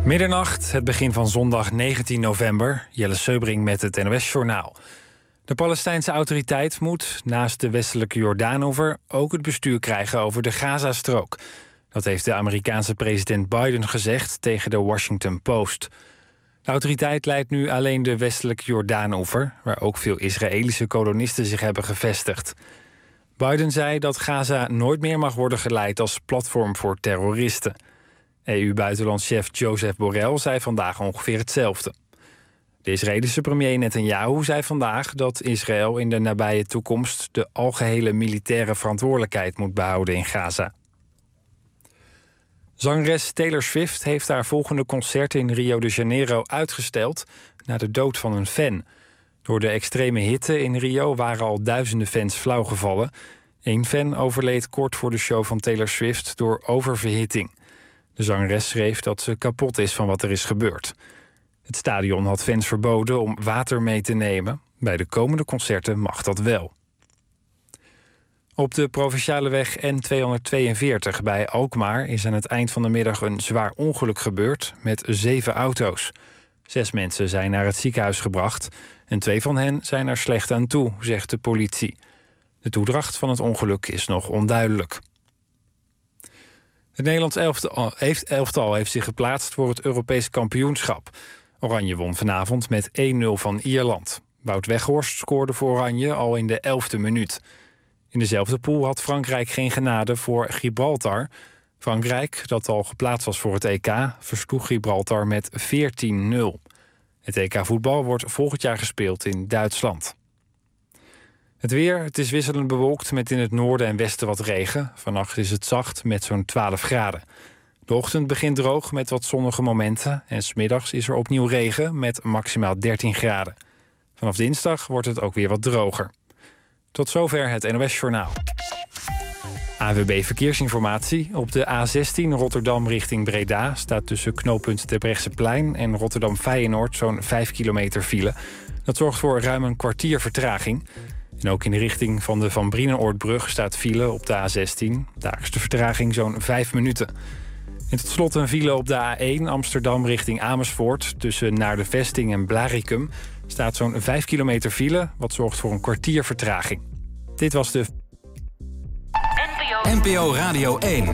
Middernacht, het begin van zondag 19 november. Jelle Seubring met het NOS-journaal. De Palestijnse autoriteit moet, naast de westelijke Jordaanoever, ook het bestuur krijgen over de Gazastrook. Dat heeft de Amerikaanse president Biden gezegd tegen de Washington Post. De autoriteit leidt nu alleen de westelijke Jordaanoever, waar ook veel Israëlische kolonisten zich hebben gevestigd. Biden zei dat Gaza nooit meer mag worden geleid als platform voor terroristen. EU-buitenlandschef Joseph Borrell zei vandaag ongeveer hetzelfde. De Israëlische premier Netanyahu zei vandaag dat Israël in de nabije toekomst de algehele militaire verantwoordelijkheid moet behouden in Gaza. Zangeres Taylor Swift heeft haar volgende concert in Rio de Janeiro uitgesteld na de dood van een fan. Door de extreme hitte in Rio waren al duizenden fans flauwgevallen. Eén fan overleed kort voor de show van Taylor Swift door oververhitting. De zangeres schreef dat ze kapot is van wat er is gebeurd. Het stadion had fans verboden om water mee te nemen. Bij de komende concerten mag dat wel. Op de provinciale weg N242 bij Alkmaar is aan het eind van de middag een zwaar ongeluk gebeurd met 7 auto's. 6 mensen zijn naar het ziekenhuis gebracht en 2 van hen zijn er slecht aan toe, zegt de politie. De toedracht van het ongeluk is nog onduidelijk. Het Nederlands elftal heeft zich geplaatst voor het Europees kampioenschap. Oranje won vanavond met 1-0 van Ierland. Wout Weghorst scoorde voor Oranje al in de 11e minuut. In dezelfde pool had Frankrijk geen genade voor Gibraltar. Frankrijk, dat al geplaatst was voor het EK, versloeg Gibraltar met 14-0. Het EK voetbal wordt volgend jaar gespeeld in Duitsland. Het weer, het is wisselend bewolkt met in het noorden en westen wat regen. Vannacht is het zacht met zo'n 12 graden. De ochtend begint droog met wat zonnige momenten. En 's middags is er opnieuw regen met maximaal 13 graden. Vanaf dinsdag wordt het ook weer wat droger. Tot zover het NOS-journaal. ANWB Verkeersinformatie. Op de A16 Rotterdam richting Breda staat tussen knooppunt Terbrechtseplein en Rotterdam-Feyenoord zo'n 5 kilometer file. Dat zorgt voor ruim een kwartier vertraging. En ook in de richting van de Van Brienenoordbrug staat file op de A16. Dagelijkse vertraging zo'n 5 minuten. En tot slot een file op de A1 Amsterdam richting Amersfoort. Tussen Naar de Vesting en Blaricum staat zo'n 5 kilometer file, wat zorgt voor een kwartier vertraging. Dit was de NPO Radio 1.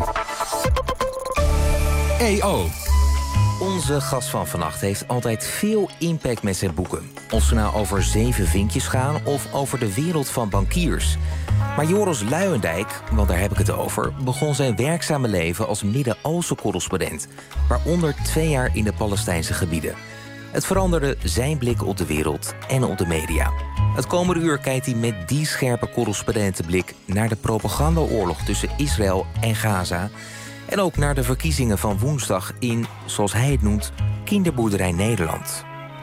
EO. Onze gast van vannacht heeft altijd veel impact met zijn boeken. Of ze nou over 7 vinkjes gaan of over de wereld van bankiers. Maar Joris Luijendijk, want daar heb ik het over, begon zijn werkzame leven als Midden-Oosten correspondent. Waaronder 2 jaar in de Palestijnse gebieden. Het veranderde zijn blik op de wereld en op de media. Het komende uur kijkt hij met die scherpe correspondentenblik naar de propagandaoorlog tussen Israël en Gaza. En ook naar de verkiezingen van woensdag in, zoals hij het noemt, Kinderboerderij Nederland.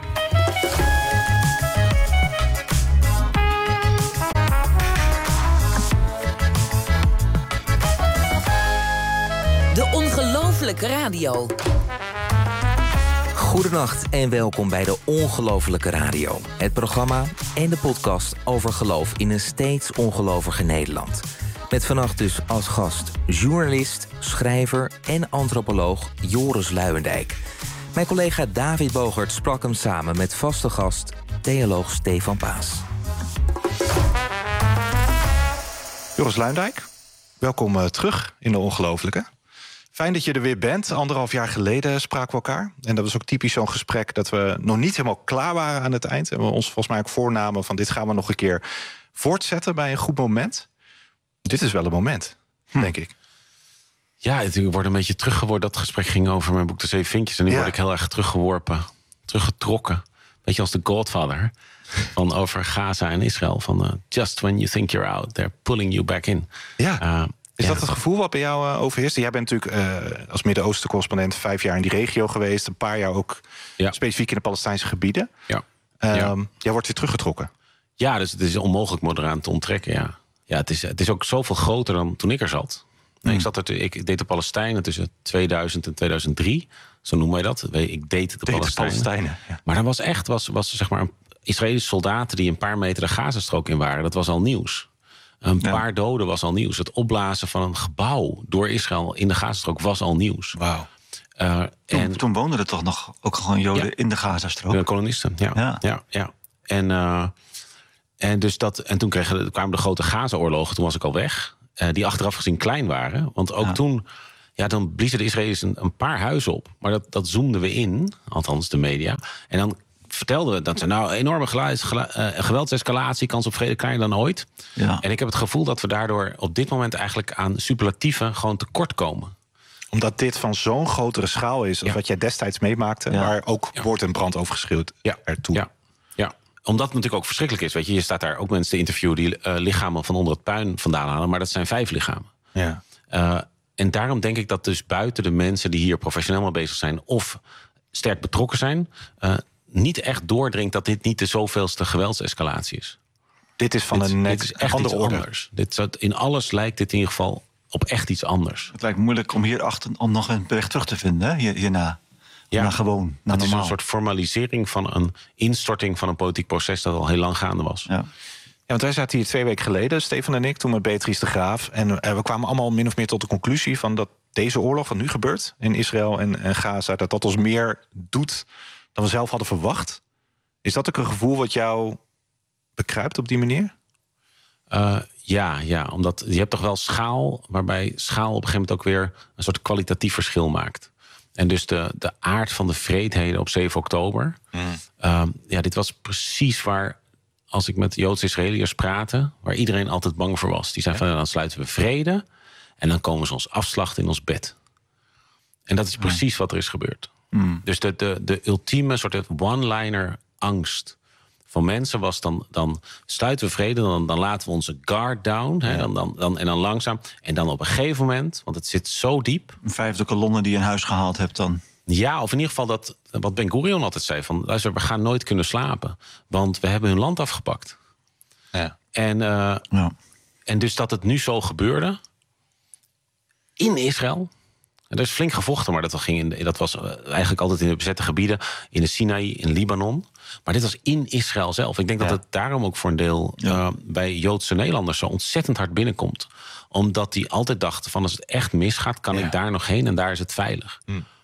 De Ongelofelijke Radio. Goedenacht en welkom bij de Ongelofelijke Radio. Het programma en de podcast over geloof in een steeds ongelovige Nederland. Met vannacht dus als gast journalist, schrijver en antropoloog Joris Luijendijk. Mijn collega David Bogert sprak hem samen met vaste gast theoloog Stefan Paas. Joris Luijendijk, welkom terug in de Ongelofelijke. Fijn dat je er weer bent. 1,5 jaar geleden spraken we elkaar. En dat was ook typisch zo'n gesprek dat we nog niet helemaal klaar waren aan het eind. En we ons volgens mij ook voornamen van dit gaan we nog een keer voortzetten bij een goed moment. Dit is wel een moment, denk ik. Ja, ik word een beetje teruggeworpen. Dat gesprek ging over mijn boek De 7 Vinkjes. En nu word ik heel erg teruggetrokken. Beetje als de Godfather. Van over Gaza en Israël. Van just when you think you're out, they're pulling you back in. Ja. Is dat het gevoel wat bij jou overheerst? Jij bent natuurlijk als Midden-Oosten correspondent 5 jaar in die regio geweest. Een paar jaar ook specifiek in de Palestijnse gebieden. Ja. Jij wordt weer teruggetrokken. Ja, dus het is onmogelijk me eraan te onttrekken, Ja, het is ook zoveel groter dan toen ik er zat. Ik deed de Palestijnen tussen 2000 en 2003. Zo noemen wij dat. Ik deed de Palestijnen. Ja. Maar dat was echt zeg maar Israëlische soldaten die een paar meter de Gazastrook in waren. Dat was al nieuws. Een paar doden was al nieuws. Het opblazen van een gebouw door Israël in de Gazastrook was al nieuws. Wauw. Toen woonden er toch nog ook gewoon Joden in de Gazastrook? Kolonisten, ja. En toen kwamen de grote Gaza-oorlogen, toen was ik al weg. Die achteraf gezien klein waren. Want ook toen, dan bliezen de Israëli's een paar huizen op. Maar dat zoomden we in, althans de media. En dan vertelden we dat ze enorme geweldsescalatie, kans op vrede kleiner dan ooit. Ja. En ik heb het gevoel dat we daardoor op dit moment eigenlijk aan superlatieven gewoon tekort komen. Omdat dit van zo'n grotere schaal is als wat jij destijds meemaakte, waar ook woord en brand over geschreeuwd ertoe. Ja. Omdat het natuurlijk ook verschrikkelijk is. Weet je staat daar ook mensen te interviewen die lichamen van onder het puin vandaan halen. Maar dat zijn 5 lichamen. Ja. En daarom denk ik dat dus buiten de mensen die hier professioneel mee bezig zijn of sterk betrokken zijn, niet echt doordringt dat dit niet de zoveelste geweldsescalatie is. Dit is van een net echt andere orde. Anders. In alles lijkt dit in ieder geval op echt iets anders. Het lijkt moeilijk om hierachter om nog een weg terug te vinden, hè? Hierna. Naar gewoon, naar normaal. Het is een soort formalisering van een instorting van een politiek proces dat al heel lang gaande was. Ja, want wij zaten hier 2 weken geleden, Stefan en ik, toen met Beatrice de Graaf. En we kwamen allemaal min of meer tot de conclusie van dat deze oorlog, wat nu gebeurt in Israël en Gaza, dat ons meer doet dan we zelf hadden verwacht. Is dat ook een gevoel wat jou bekruipt op die manier? Ja, omdat je hebt toch wel schaal, waarbij schaal op een gegeven moment ook weer een soort kwalitatief verschil maakt. En dus de aard van de vreedheden op 7 oktober. Dit was precies waar, als ik met Joodse Israëliërs praatte, waar iedereen altijd bang voor was. Die zei van, dan sluiten we vrede en dan komen ze ons afslachten in ons bed. En dat is precies wat er is gebeurd. Dus de ultieme soort one-liner angst van mensen was dan sluiten we vrede, dan laten we onze guard down. Hè, en dan langzaam. En dan op een gegeven moment, want het zit zo diep. Een 5e kolonne die je in huis gehaald hebt dan. Ja, of in ieder geval dat wat Ben Gurion altijd zei. Van, luister, we gaan nooit kunnen slapen. Want we hebben hun land afgepakt. Ja. En dus dat het nu zo gebeurde in Israël. En er is flink gevochten, maar dat was eigenlijk altijd in de bezette gebieden. In de Sinaï, in Libanon. Maar dit was in Israël zelf. Ik denk dat het daarom ook voor een deel bij Joodse Nederlanders zo ontzettend hard binnenkomt. Omdat die altijd dachten van, als het echt misgaat, kan ik daar nog heen en daar is het veilig.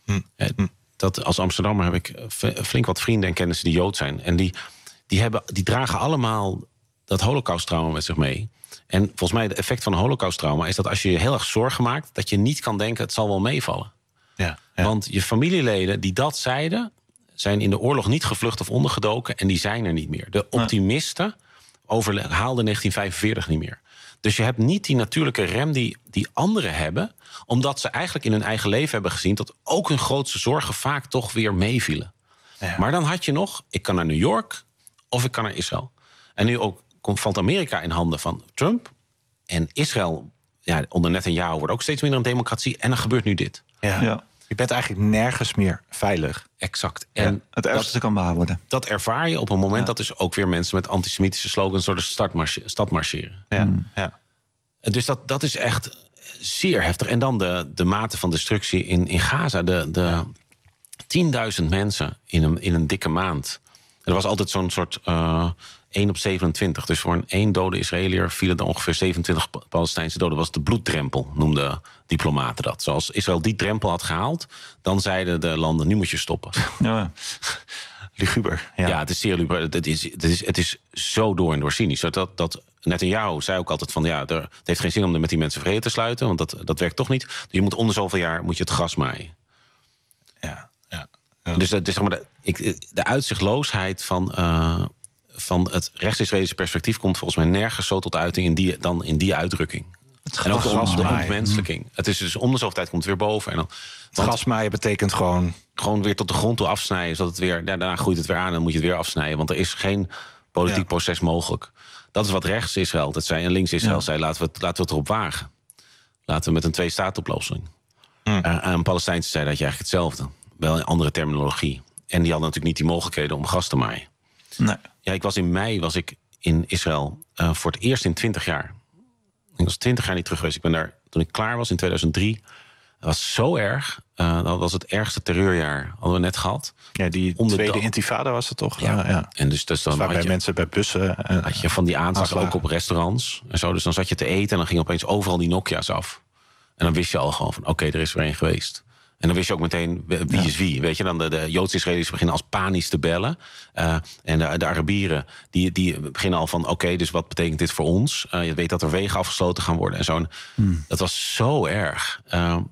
Dat, als Amsterdammer heb ik flink wat vrienden en kennissen die Jood zijn. En die dragen allemaal dat Holocausttrauma met zich mee. En volgens mij het effect van een Holocausttrauma is dat als je je heel erg zorgen maakt, dat je niet kan denken, het zal wel meevallen. Ja. Want je familieleden die dat zeiden, zijn in de oorlog niet gevlucht of ondergedoken en die zijn er niet meer. De optimisten haalden 1945 niet meer. Dus je hebt niet die natuurlijke rem die anderen hebben, omdat ze eigenlijk in hun eigen leven hebben gezien dat ook hun grootste zorgen vaak toch weer meevielen. Ja. Maar dan had je nog, ik kan naar New York of ik kan naar Israël. En nu ook valt Amerika in handen van Trump. En Israël, onder Netanyahu wordt ook steeds minder een democratie. En dan gebeurt nu dit. Ja. Je bent eigenlijk nergens meer veilig. Exact. En het ergste kan waar worden. Dat ervaar je op een moment dat dus ook weer mensen met antisemitische slogans door de stad marcheren. Ja. Dus dat is echt zeer heftig. En dan de mate van destructie in Gaza. De 10.000 mensen in een dikke maand. Er was altijd zo'n soort 1 op 27. Dus voor een 1 dode Israëliër vielen er ongeveer 27 Palestijnse doden. Dat was de bloeddrempel, noemden diplomaten dat. Zoals Israël die drempel had gehaald, dan zeiden de landen, nu moet je stoppen. Ja. Luguber. Ja, het is zeer luguber. Het is zo door en door cynisch. Dat Netanyahu zei ook altijd van, het heeft geen zin om met die mensen vrede te sluiten, want dat werkt toch niet. Dus je moet om zoveel jaar het gras maaien. Ja. Dus zeg maar de uitzichtloosheid van het rechts-Israëlische perspectief komt volgens mij nergens zo tot uiting dan in die uitdrukking. En ook de ontmenselijking. Het is dus om de zoveel tijd komt het weer boven. Het grasmaaien betekent gewoon weer tot de grond toe afsnijden. Zodat het weer, daarna groeit het weer aan en dan moet je het weer afsnijden. Want er is geen politiek proces mogelijk. Dat is wat rechts-Israël altijd zei. En links-Israël zei, laten we het erop wagen. Laten we met een 2-staat-oplossing. En Palestijnse zei dat je eigenlijk hetzelfde. Wel in andere terminologie. En die hadden natuurlijk niet die mogelijkheden om gras te maaien. Nee. Ja, in mei was ik in Israël voor het eerst in 20 jaar. Ik was 20 jaar niet terug geweest. Ik ben daar toen ik klaar was in 2003. Dat was zo erg. Dat was het ergste terreurjaar hadden we net gehad. Ja, die tweede intifada was het toch? Ja. En dus dan had je mensen bij bussen. Had je van die aanslagen ook op restaurants en zo. Dus dan zat je te eten en dan gingen opeens overal die Nokia's af. En dan wist je al gewoon van oké, er is weer één geweest. En dan wist je ook meteen wie is wie. Weet je, dan de Joods-Israëli's beginnen als panisch te bellen. En de Arabieren die beginnen al van... oké, dus wat betekent dit voor ons? Je weet dat er wegen afgesloten gaan worden en zo. Dat was zo erg.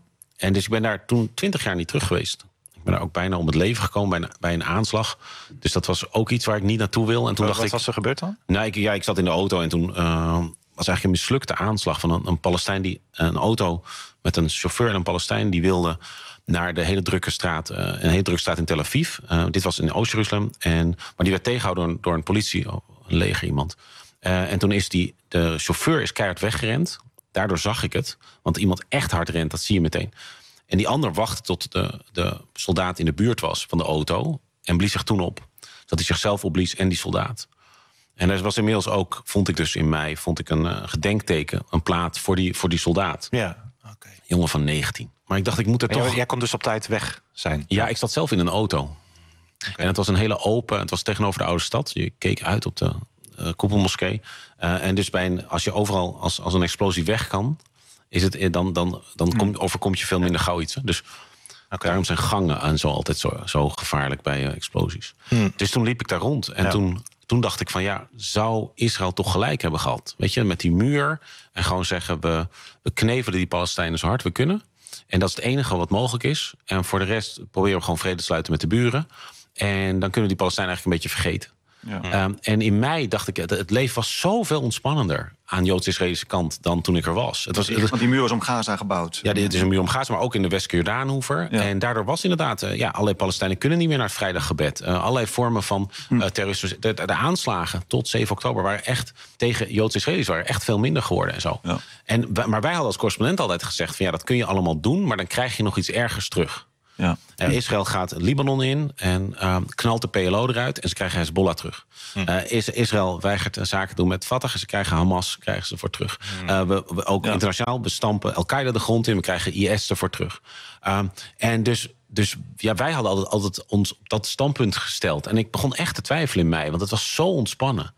En dus ik ben daar toen 20 jaar niet terug geweest. Ik ben daar ook bijna om het leven gekomen bij een aanslag. Dus dat was ook iets waar ik niet naartoe wil. En toen dacht wat was er gebeurd dan? Nou, ik zat in de auto en toen... was eigenlijk een mislukte aanslag van een Palestijn... een auto met een chauffeur en een Palestijn... die wilde naar de hele drukke straat... een hele drukke straat in Tel Aviv. Dit was in Oost-Jeruzalem. Maar die werd tegengehouden door een politie, een leger iemand. En toen is de chauffeur is keihard weggerend. Daardoor zag ik het. Want iemand echt hard rent, dat zie je meteen. En die ander wachtte tot de soldaat in de buurt was van de auto... en blies zich toen op. Dat hij zichzelf opblies en die soldaat. En er was inmiddels ook, vond ik dus in mei... een gedenkteken, een plaat voor die soldaat. Ja, oké. Jongen van 19. Maar ik dacht, ik moet er toch... Jij kon dus op tijd weg zijn? Ja, ik zat zelf in een auto. Okay. En het was een hele open... Het was tegenover de oude stad. Je keek uit op de koepelmoskee. En dus als je overal als een explosie weg kan... is het, dan overkomt je veel minder gauw iets. Hè? Dus daarom zijn gangen en zo altijd zo gevaarlijk bij explosies. Dus toen liep ik daar rond. En toen dacht ik van zou Israël toch gelijk hebben gehad? Weet je, met die muur. En gewoon zeggen, we knevelen die Palestijnen zo hard we kunnen. En dat is het enige wat mogelijk is. En voor de rest proberen we gewoon vrede te sluiten met de buren. En dan kunnen die Palestijnen eigenlijk een beetje vergeten. Ja. En in mei dacht ik, het leven was zoveel ontspannender aan de Joods-Israëlische kant dan toen ik er was. Want die muur was om Gaza gebouwd. Ja, dit is een muur om Gaza, maar ook in de West-Jordaanhoever. Ja. En daardoor was inderdaad, allerlei Palestijnen kunnen niet meer naar het vrijdaggebed. Allerlei vormen van terrorisme. De aanslagen tot 7 oktober waren echt tegen Joods-Israëli's waren echt veel minder geworden en zo. Ja. Maar wij hadden als correspondent altijd gezegd van dat kun je allemaal doen, maar dan krijg je nog iets ergers terug. Ja. Israël gaat Libanon in en knalt de PLO eruit en ze krijgen Hezbollah terug. Israël weigert zaken te doen met Fatah en ze krijgen Hamas voor terug. We ook internationaal bestampen Al-Qaeda de grond in, we krijgen IS ervoor terug. En dus wij hadden altijd ons op dat standpunt gesteld. En ik begon echt te twijfelen in mei, want het was zo ontspannen.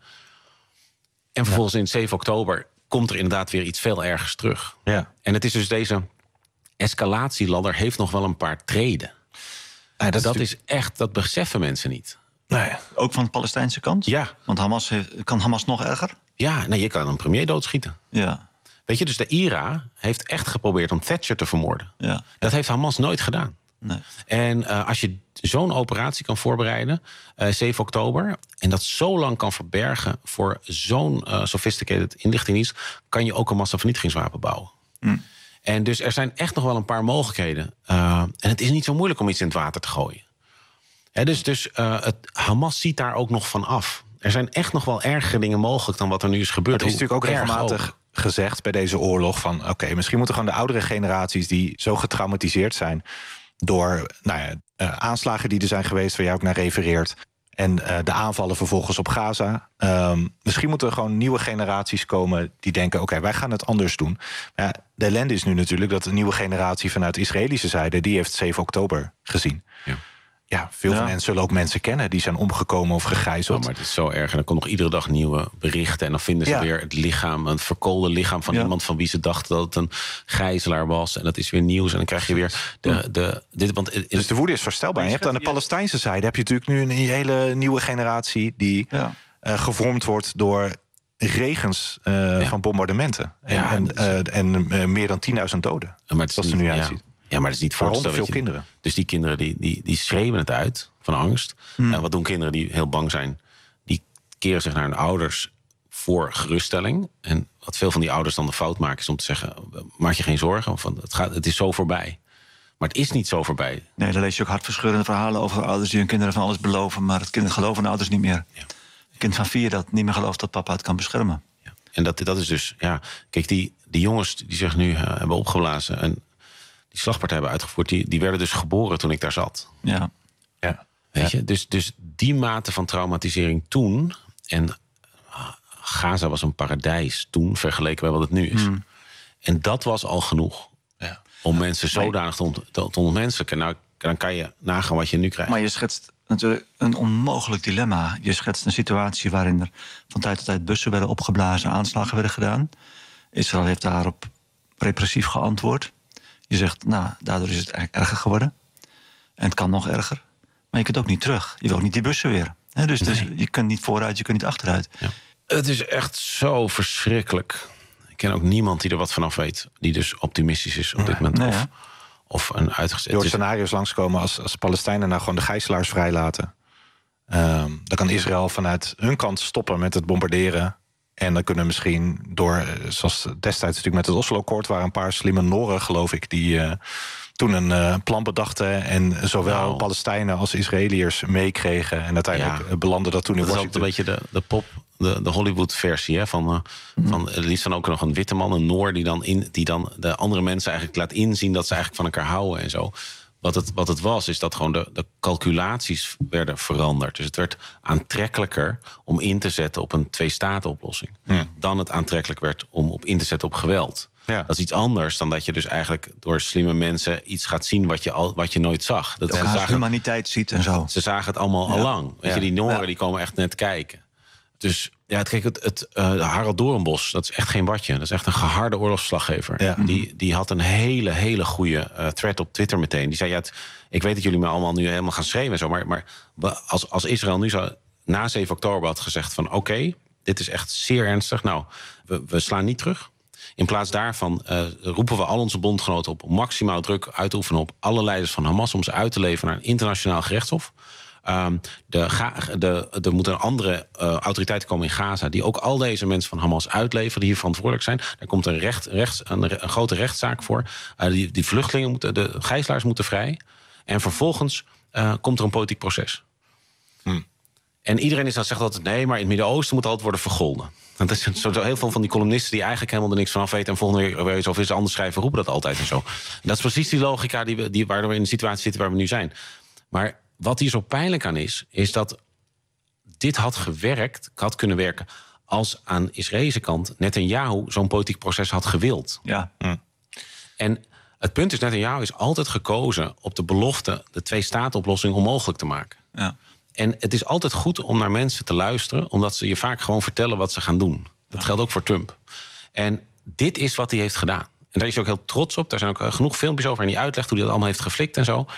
En vervolgens in 7 oktober komt er inderdaad weer iets veel ergers terug. Ja. En het is dus deze escalatieladder heeft nog wel een paar treden. Dat is echt, dat beseffen mensen niet. Nee. Ook van de Palestijnse kant? Ja. Want kan Hamas nog erger? Ja, je kan een premier doodschieten. Ja. Weet je, dus de IRA heeft echt geprobeerd om Thatcher te vermoorden. Ja. Dat heeft Hamas nooit gedaan. Nee. En als je zo'n operatie kan voorbereiden, 7 oktober... en dat zo lang kan verbergen voor zo'n sophisticated inlichtingdienst... kan je ook een massavernietigingswapen bouwen. En dus er zijn echt nog wel een paar mogelijkheden. En het is niet zo moeilijk om iets in het water te gooien. Hamas ziet daar ook nog van af. Er zijn echt nog wel ergere dingen mogelijk dan wat er nu is gebeurd. Het is natuurlijk ook regelmatig gezegd bij deze oorlog van oké, misschien moeten gewoon de oudere generaties die zo getraumatiseerd zijn door aanslagen die er zijn geweest, waar jij ook naar refereert, en de aanvallen vervolgens op Gaza. Misschien moeten er gewoon nieuwe generaties komen die denken, oké, wij gaan het anders doen. Maar de ellende is nu natuurlijk dat de nieuwe generatie vanuit de Israëlische zijde, die heeft 7 oktober gezien. Ja, veel van hen zullen ook mensen kennen die zijn omgekomen of gegijzeld. Ja, maar het is zo erg. En dan komt nog iedere dag nieuwe berichten. En dan vinden ze weer het lichaam, een verkoolde lichaam van iemand van wie ze dachten dat het een gijzelaar was. En dat is weer nieuws. En dan krijg je weer Dus de woede is voorstelbaar. Je hebt aan de Palestijnse zijde heb je natuurlijk nu een hele nieuwe generatie die gevormd wordt door regens van bombardementen. En meer dan 10.000 doden. Maar zoals het er nu uitziet. Ja, maar dat is niet voorstel. Veel kinderen. Dus die kinderen die schreeuwen het uit van angst. En wat doen kinderen die heel bang zijn? Die keren zich naar hun ouders voor geruststelling. En wat veel van die ouders dan de fout maken is om te zeggen, maak je geen zorgen, het is zo voorbij. Maar het is niet zo voorbij. Nee, dan lees je ook hartverscheurende verhalen over ouders die hun kinderen van alles beloven, maar het kind geloven de ouders niet meer. Ja. Een kind van 4 dat niet meer gelooft dat papa het kan beschermen. Ja. En dat is dus, kijk, die jongens die zich nu hebben opgeblazen en die slagpartij hebben uitgevoerd, die werden dus geboren toen ik daar zat. Ja. Weet je? Dus die mate van traumatisering toen, en Gaza was een paradijs toen, vergeleken bij wat het nu is. En dat was al genoeg om mensen zodanig te ontmenselijken. Nou, dan kan je nagaan wat je nu krijgt. Maar je schetst natuurlijk een onmogelijk dilemma. Je schetst een situatie waarin er van tijd tot tijd bussen werden opgeblazen, aanslagen werden gedaan. Israël heeft daarop repressief geantwoord. Je zegt, daardoor is het eigenlijk erger geworden. En het kan nog erger. Maar je kunt ook niet terug. Je wil ook niet die bussen weer. Dus je kunt niet vooruit, je kunt niet achteruit. Ja. Het is echt zo verschrikkelijk. Ik ken ook niemand die er wat vanaf weet. Die dus optimistisch is op dit moment. Nee, of een uitgezet. Door scenario's langskomen als Palestijnen nou gewoon de gijzelaars vrijlaten. Dan kan Israël vanuit hun kant stoppen met het bombarderen. En dan kunnen misschien door, zoals destijds natuurlijk met het Oslo-akkoord... waren een paar slimme Noren, geloof ik, die toen een plan bedachten... en zowel Palestijnen als Israëliërs meekregen. En uiteindelijk belandde dat toen in Washington. Dat is ook een beetje de Hollywood-versie. Van liefst dan ook nog een witte man, een Noor... die dan de andere mensen eigenlijk laat inzien... dat ze eigenlijk van elkaar houden en zo. Wat het was, is dat gewoon de calculaties werden veranderd. Dus het werd aantrekkelijker om in te zetten op een 2-staten-oplossing... dan het aantrekkelijk werd om op in te zetten op geweld. Ja. Dat is iets anders dan dat je dus eigenlijk door slimme mensen... iets gaat zien wat je nooit zag. Dat ze zagen humaniteit ziet en zo. Ze zagen het allemaal al lang. Weet je, die Noren die komen echt net kijken. Dus ja, Harald Doornbos, dat is echt geen watje. Dat is echt een geharde oorlogsverslaggever. Ja. Die had een hele goede thread op Twitter meteen. Die zei, ik weet dat jullie me allemaal nu helemaal gaan schreeuwen en zo... maar als Israël nu zo na 7 oktober had gezegd van... oké, dit is echt zeer ernstig, we slaan niet terug. In plaats daarvan roepen we al onze bondgenoten op... om maximaal druk uit te oefenen op alle leiders van Hamas... om ze uit te leveren naar een internationaal gerechtshof... Er moeten andere autoriteiten komen in Gaza... die ook al deze mensen van Hamas uitleveren... die hier verantwoordelijk zijn. Daar komt een grote rechtszaak voor. Die vluchtelingen de gijzelaars moeten vrij. En vervolgens komt er een politiek proces. En iedereen zegt altijd... nee, maar in het Midden-Oosten moet altijd worden vergolden. Dat is zo heel veel van die columnisten die eigenlijk helemaal er niks van af weten... en volgende keer weer iets over iets anders schrijven... roepen dat altijd en zo. En dat is precies die logica waardoor we in de situatie zitten waar we nu zijn. Maar... wat hier zo pijnlijk aan is dat dit had kunnen werken... als aan de Israëlische kant Netanyahu zo'n politiek proces had gewild. Ja. En het punt is, Netanyahu is altijd gekozen op de belofte... de 2-staten-oplossing onmogelijk te maken. Ja. En het is altijd goed om naar mensen te luisteren... omdat ze je vaak gewoon vertellen wat ze gaan doen. Dat geldt ook voor Trump. En dit is wat hij heeft gedaan. En daar is hij ook heel trots op. Daar zijn ook genoeg filmpjes over en die uitlegt hoe hij dat allemaal heeft geflikt en zo...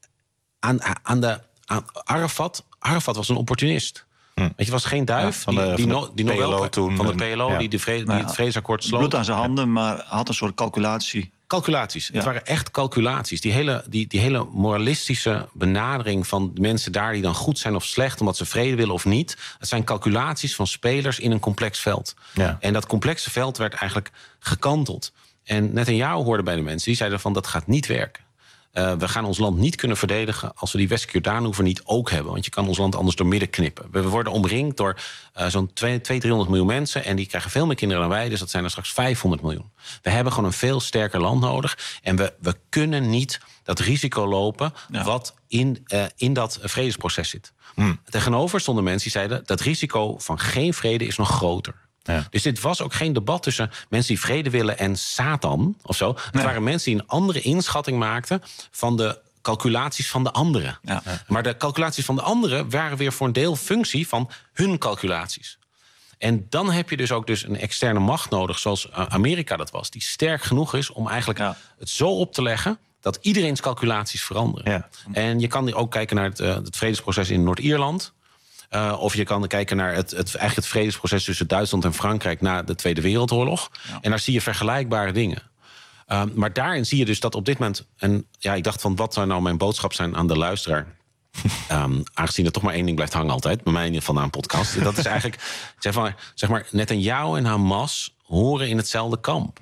Aan Arafat was een opportunist. Weet je, was geen duif. Van de PLO toen. Van de PLO, die het vredesakkoord sloot. Bloed aan zijn handen, maar had een soort calculatie. Calculaties. Ja. Het waren echt calculaties. Die hele moralistische benadering van de mensen daar... die dan goed zijn of slecht, omdat ze vrede willen of niet... het zijn calculaties van spelers in een complex veld. Ja. En dat complexe veld werd eigenlijk gekanteld. En Netanyahu hoorde bij de mensen, die zeiden van... dat gaat niet werken. We gaan ons land niet kunnen verdedigen... als we die West-Jordaan-oever niet ook hebben. Want je kan ons land anders doormidden knippen. We worden omringd door zo'n 200-300 miljoen mensen... en die krijgen veel meer kinderen dan wij... dus dat zijn er straks 500 miljoen. We hebben gewoon een veel sterker land nodig... en we kunnen niet dat risico lopen... wat in dat vredesproces zit. Tegenover stonden mensen die zeiden... dat risico van geen vrede is nog groter. Ja. Dus dit was ook geen debat tussen mensen die vrede willen en Satan of zo. Het waren mensen die een andere inschatting maakten van de calculaties van de anderen. Ja. Maar de calculaties van de anderen waren weer voor een deel functie van hun calculaties. En dan heb je dus ook een externe macht nodig, zoals Amerika dat was, die sterk genoeg is om eigenlijk het zo op te leggen dat iedereen's calculaties veranderen. Ja. En je kan ook kijken naar het vredesproces in Noord-Ierland. Of je kan kijken naar het vredesproces tussen Duitsland en Frankrijk na de Tweede Wereldoorlog. Ja. En daar zie je vergelijkbare dingen. Maar daarin zie je dus dat op dit moment... en ja, ik dacht van wat zou nou mijn boodschap zijn aan de luisteraar... aangezien er toch maar één ding blijft hangen altijd... bij mij in ieder geval na een podcast. Dat is eigenlijk, zeg maar, Netanyahu en Hamas horen in hetzelfde kamp.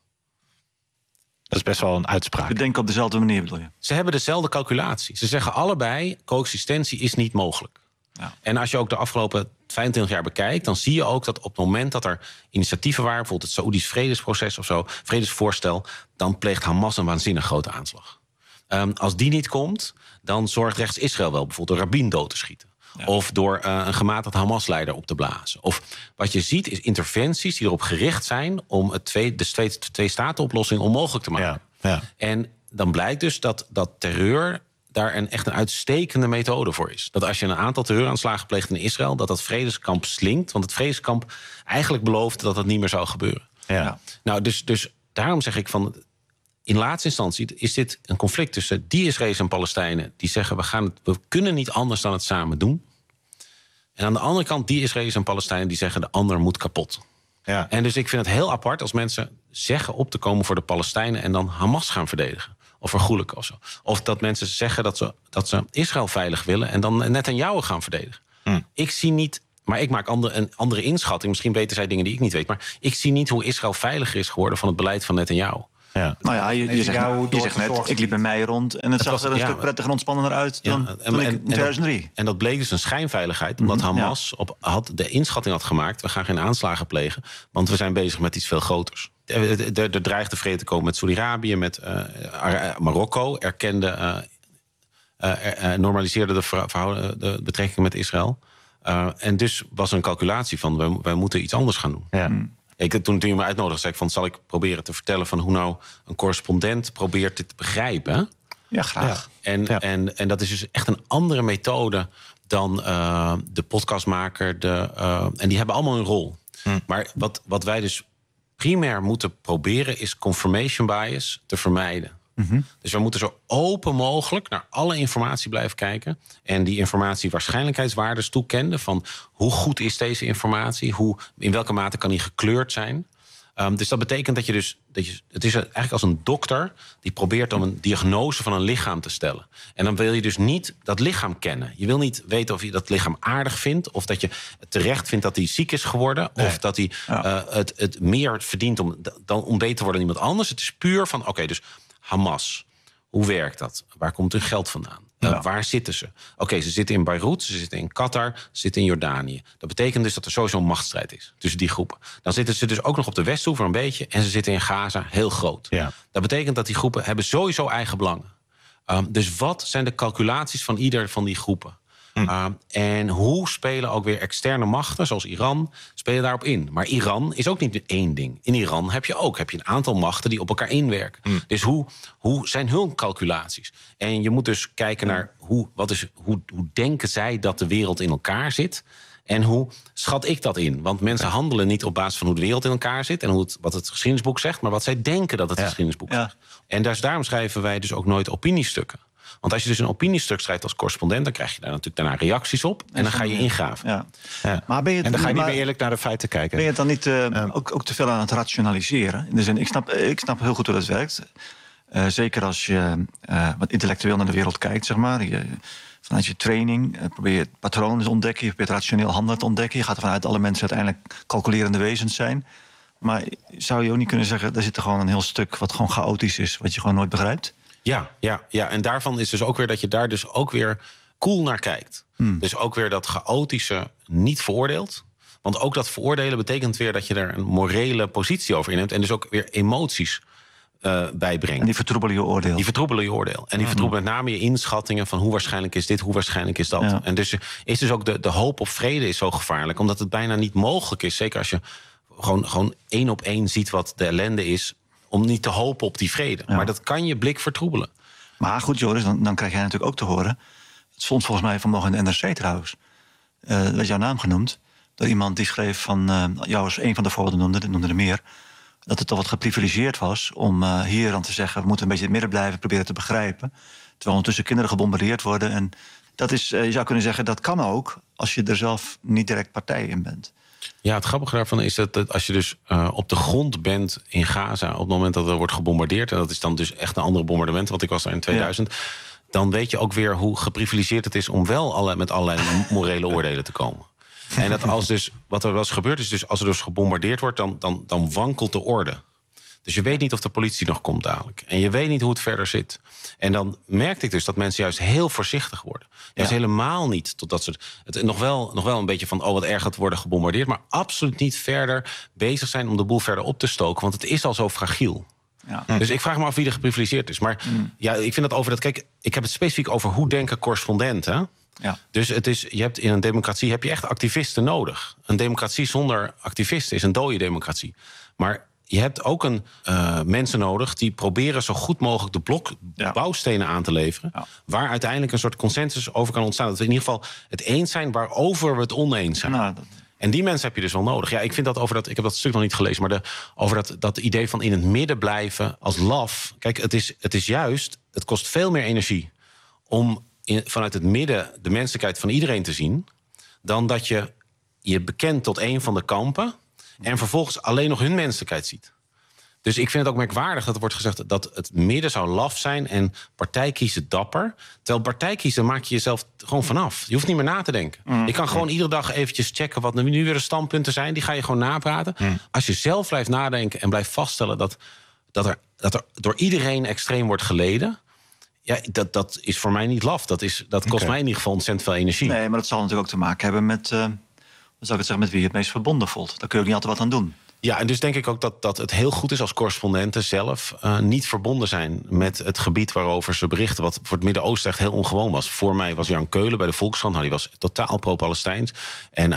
Dat is best wel een uitspraak. We denken op dezelfde manier, bedoel je? Ze hebben dezelfde calculatie. Ze zeggen allebei, coexistentie is niet mogelijk. Ja. En als je ook de afgelopen 25 jaar bekijkt... dan zie je ook dat op het moment dat er initiatieven waren... bijvoorbeeld het Saoedisch vredesproces of zo, vredesvoorstel... dan pleegt Hamas een waanzinnig grote aanslag. Als die niet komt, dan zorgt rechts Israël wel... bijvoorbeeld een rabbin dood te schieten. Ja. Of door een gematigd Hamas-leider op te blazen. Of wat je ziet is interventies die erop gericht zijn... om de 2-staten-oplossing onmogelijk te maken. Ja. Ja. En dan blijkt dus dat terreur... daar echt een uitstekende methode voor is. Dat als je een aantal terreuraanslagen pleegt in Israël... dat vredeskamp slinkt. Want het vredeskamp eigenlijk belooft dat het niet meer zou gebeuren. Ja. Nou, dus daarom zeg ik van... in laatste instantie is dit een conflict tussen die Israëli's en Palestijnen die zeggen we kunnen niet anders dan het samen doen. En aan de andere kant die Israëli's en Palestijnen die zeggen de ander moet kapot. Ja. En dus ik vind het heel apart als mensen zeggen op te komen voor de Palestijnen en dan Hamas gaan verdedigen. Of vergoelijken of zo. Of dat mensen zeggen dat ze Israël veilig willen en dan Netanyahu gaan verdedigen. Ik zie niet, maar ik maak een andere inschatting. Misschien weten zij dingen die ik niet weet. Maar ik zie niet hoe Israël veiliger is geworden van het beleid van Netanyahu. Ja. Nou ja, je zegt net, ik liep in mei rond en het zag er een stuk prettiger en ontspannender uit dan in 2003. En dat bleek dus een schijnveiligheid, omdat Hamas de inschatting had gemaakt, we gaan geen aanslagen plegen, want we zijn bezig met iets veel groters. Er dreigde vrede te komen met Saudi-Arabië, met Marokko, normaliseerde de betrekkingen met Israël. En dus was er een calculatie van, wij moeten iets anders gaan doen. Ja. Toen je me uitnodigde, zei ik van, zal ik proberen te vertellen van hoe nou een correspondent probeert dit te begrijpen. Ja, graag. Ja. En dat is dus echt een andere methode dan de podcastmaker. En die hebben allemaal een rol. Maar wat wij dus primair moeten proberen is confirmation bias te vermijden. Dus we moeten zo open mogelijk naar alle informatie blijven kijken. En die informatie waarschijnlijkheidswaardes toekenden. Van hoe goed is deze informatie? In welke mate kan die gekleurd zijn? Dus dat betekent dat je het is eigenlijk als een dokter die probeert om een diagnose van een lichaam te stellen. En dan wil je dus niet dat lichaam kennen. Je wil niet weten of je dat lichaam aardig vindt, of dat je terecht vindt dat hij ziek is geworden, of dat hij het meer verdient om beter te worden dan iemand anders. Het is puur van, oké, dus Hamas, hoe werkt dat? Waar komt hun geld vandaan? Waar zitten ze? Oké, ze zitten in Beirut, ze zitten in Qatar, ze zitten in Jordanië. Dat betekent dus dat er sowieso een machtsstrijd is tussen die groepen. Dan zitten ze dus ook nog op de Westhoever een beetje en ze zitten in Gaza heel groot. Ja. Dat betekent dat die groepen hebben sowieso eigen belangen. Dus wat zijn de calculaties van ieder van die groepen? En hoe spelen ook weer externe machten, zoals Iran, spelen daarop in. Maar Iran is ook niet één ding. In Iran heb je een aantal machten die op elkaar inwerken. Dus hoe zijn hun calculaties? En je moet dus kijken naar hoe denken zij dat de wereld in elkaar zit. En hoe schat ik dat in? Want mensen handelen niet op basis van hoe de wereld in elkaar zit en wat het geschiedenisboek zegt, maar wat zij denken dat het geschiedenisboek zegt. En daarom schrijven wij dus ook nooit opiniestukken. Want als je dus een opiniestuk schrijft als correspondent, dan krijg je daar natuurlijk daarna reacties op. En dan ga je ingraven. Ja. Maar en dan ga je niet meer eerlijk naar de feiten kijken. Ben je het dan niet ook te veel aan het rationaliseren? In de zin, ik snap heel goed hoe dat werkt. Zeker als je wat intellectueel naar de wereld kijkt, zeg maar. Vanuit je training probeer je patronen te ontdekken. Je probeert rationeel handelen te ontdekken. Je gaat ervan uit dat alle mensen uiteindelijk calculerende wezens zijn. Maar zou je ook niet kunnen zeggen, er zit er gewoon een heel stuk wat gewoon chaotisch is, wat je gewoon nooit begrijpt? Ja. En daarvan is dus ook weer dat je daar dus ook weer cool naar kijkt. Dus ook weer dat chaotische niet veroordeelt. Want ook dat veroordelen betekent weer dat je er een morele positie over inneemt. En dus ook weer emoties bijbrengt. En die vertroebelen je oordeel. En die vertroebelen met name je inschattingen van hoe waarschijnlijk is dit, hoe waarschijnlijk is dat. Ja. En dus is dus ook de hoop op vrede is zo gevaarlijk. Omdat het bijna niet mogelijk is, zeker als je gewoon 1 op 1 ziet wat de ellende is, om niet te hopen op die vrede. Ja. Maar dat kan je blik vertroebelen. Maar goed, Joris, dan krijg jij natuurlijk ook te horen. Het stond volgens mij vanmorgen in de NRC trouwens. Werd jouw naam genoemd door iemand die schreef van jou als een van de voorbeelden noemde er meer. Dat het toch wat geprivilegeerd was om hier dan te zeggen, we moeten een beetje in het midden blijven, proberen te begrijpen. Terwijl ondertussen kinderen gebombardeerd worden. En dat is, je zou kunnen zeggen, dat kan ook als je er zelf niet direct partij in bent. Ja, het grappige daarvan is dat als je dus op de grond bent in Gaza, op het moment dat er wordt gebombardeerd, en dat is dan dus echt een andere bombardement, want ik was daar in 2000... Ja. Dan weet je ook weer hoe geprivilegeerd het is om wel met allerlei morele oordelen te komen. En dat als dus, wat er wel eens gebeurt is, dus als er dus gebombardeerd wordt, dan wankelt de orde. Dus je weet niet of de politie nog komt dadelijk. En je weet niet hoe het verder zit. En dan merkte ik dus dat mensen juist heel voorzichtig worden. Juist helemaal niet totdat ze het nog wel een beetje van, wat erg gaat worden gebombardeerd, maar absoluut niet verder bezig zijn om de boel verder op te stoken. Want het is al zo fragiel. Ja. Dus ik vraag me af wie er geprivilegeerd is. Maar ja, ik vind dat over dat. Kijk, ik heb het specifiek over hoe denken correspondenten. Ja. Dus je hebt in een democratie heb je echt activisten nodig. Een democratie zonder activisten is een dode democratie. Maar je hebt ook mensen nodig die proberen zo goed mogelijk de bouwstenen aan te leveren. Ja. Waar uiteindelijk een soort consensus over kan ontstaan. Dat we in ieder geval het eens zijn waarover we het oneens zijn. Nou, En die mensen heb je dus wel nodig. Ja, ik vind dat ik heb dat stuk nog niet gelezen, maar over dat idee van in het midden blijven als laf. Kijk, het is juist, het kost veel meer energie om vanuit het midden de menselijkheid van iedereen te zien, dan dat je bekent tot een van de kampen en vervolgens alleen nog hun menselijkheid ziet. Dus ik vind het ook merkwaardig dat er wordt gezegd dat het midden zou laf zijn en partijkiezen dapper. Terwijl partijkiezen maak je jezelf gewoon vanaf. Je hoeft niet meer na te denken. Je kan gewoon iedere dag eventjes checken wat nu weer de standpunten zijn. Die ga je gewoon napraten. Als je zelf blijft nadenken en blijft vaststellen dat er door iedereen extreem wordt geleden. Ja, dat is voor mij niet laf. Dat kost mij in ieder geval ontzettend veel energie. Nee, maar dat zal natuurlijk ook te maken hebben met, met wie je het meest verbonden voelt. Daar kun je ook niet altijd wat aan doen. Ja, en dus denk ik ook dat het heel goed is als correspondenten zelf niet verbonden zijn met het gebied waarover ze berichten. Wat voor het Midden-Oosten echt heel ongewoon was. Voor mij was Jan Keulen bij de Volkskrant. Nou, die was totaal pro-Palestijns. En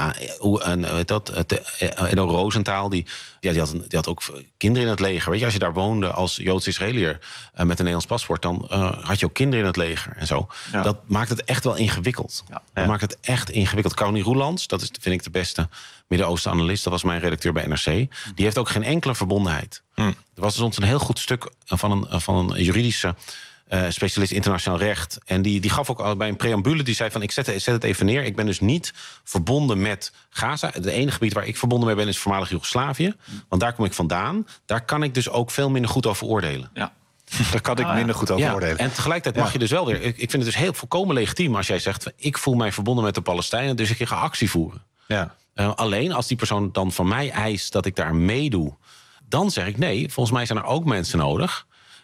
Edo Rosenthal, die had ook kinderen in het leger. Weet je, als je daar woonde als Joods-Israëliër met een Nederlands paspoort, dan had je ook kinderen in het leger en zo. Ja. Dat maakt het echt wel ingewikkeld. Ja. Dat maakt het echt ingewikkeld. Caroline Roelands, dat is, vind ik, de beste Midden-Oosten-analyst. Dat was mijn redacteur bij NRC. Die heeft ook geen enkele verbondenheid. Er was soms een heel goed stuk van een juridische specialist internationaal recht. En die gaf ook al bij een preambule, die zei van ik zet het even neer. Ik ben dus niet verbonden met Gaza. Het enige gebied waar ik verbonden mee ben is voormalig Joegoslavië. Want daar kom ik vandaan. Daar kan ik dus ook veel minder goed over oordelen. Ja. Daar kan ik minder goed over oordelen. En tegelijkertijd mag je dus wel weer. Ik vind het dus heel volkomen legitiem als jij zegt, ik voel mij verbonden met de Palestijnen, dus ik ga actie voeren. Ja. Alleen als die persoon dan van mij eist dat ik daar meedoe, dan zeg ik nee. Volgens mij zijn er ook mensen nodig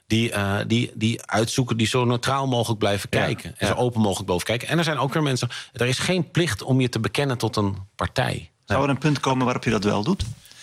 die uitzoeken, die zo neutraal mogelijk blijven kijken. En zo open mogelijk boven kijken. En er zijn ook weer mensen. Er is geen plicht om je te bekennen tot een partij. Zou er een punt komen waarop je dat wel doet?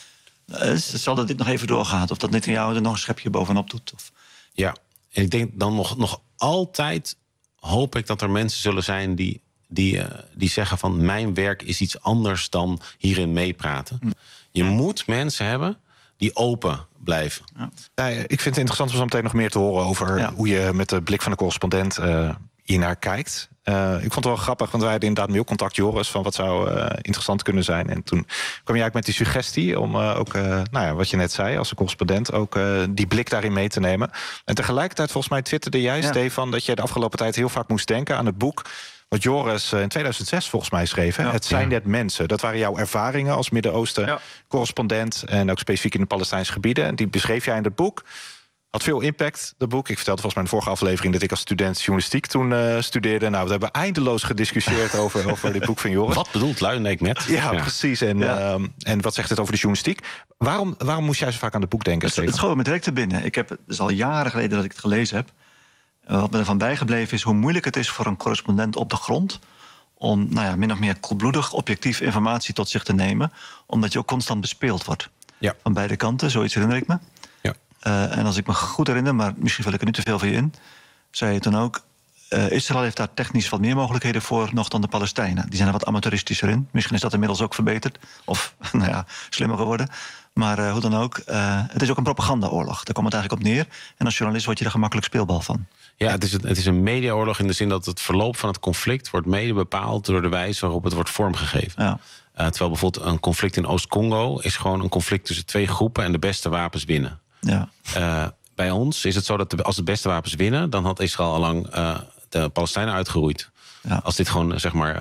Zal dat dit nog even doorgaan? Of dat Netanyahu er nog een schepje bovenop doet? Of? Ja, en ik denk dan nog altijd hoop ik dat er mensen zullen zijn die zeggen van mijn werk is iets anders dan hierin meepraten. Je moet mensen hebben die open blijven. Ja, ik vind het interessant om zo meteen nog meer te horen over hoe je met de blik van de correspondent hiernaar kijkt. Ik vond het wel grappig, want wij hadden inderdaad mailcontact, Joris, van wat zou interessant kunnen zijn. En toen kwam je eigenlijk met die suggestie om ook, wat je net zei, als een correspondent ook die blik daarin mee te nemen. En tegelijkertijd, volgens mij twitterde jij, Stefan, dat je de afgelopen tijd heel vaak moest denken aan het boek wat Joris in 2006 volgens mij schreef. Hè? Het zijn net mensen. Dat waren jouw ervaringen als Midden-Oosten-correspondent en ook specifiek in de Palestijnse gebieden. En die beschreef jij in het boek. Had veel impact, dat boek. Ik vertelde volgens mij in de vorige aflevering dat ik als student journalistiek toen studeerde. Nou, we hebben eindeloos gediscussieerd over dit boek van Joris. Wat bedoelt Luijendijk met? Ja, precies. En wat zegt het over de journalistiek? Waarom moest jij zo vaak aan het boek denken, Stefan? Het schoot me direct te binnen. Het is al jaren geleden dat ik het gelezen heb. Wat me ervan bijgebleven is hoe moeilijk het is voor een correspondent op de grond om min of meer koelbloedig objectief informatie tot zich te nemen, omdat je ook constant bespeeld wordt. Ja. Van beide kanten, zoiets herinner ik me. Ja. En als ik me goed herinner, maar misschien vul ik er nu te veel voor je in, zei je toen ook, Israël heeft daar technisch wat meer mogelijkheden voor nog dan de Palestijnen. Die zijn er wat amateuristischer in. Misschien is dat inmiddels ook verbeterd of slimmer geworden. Maar hoe dan ook, het is ook een propagandaoorlog. Daar komt het eigenlijk op neer. En als journalist word je er gemakkelijk speelbal van. Ja, het is een mediaoorlog in de zin dat het verloop van het conflict wordt mede bepaald door de wijze waarop het wordt vormgegeven. Ja. Terwijl bijvoorbeeld een conflict in Oost-Congo is gewoon een conflict tussen twee groepen en de beste wapens winnen. Ja. Bij ons is het zo dat als de beste wapens winnen, dan had Israël allang de Palestijnen uitgeroeid. Ja. Als dit gewoon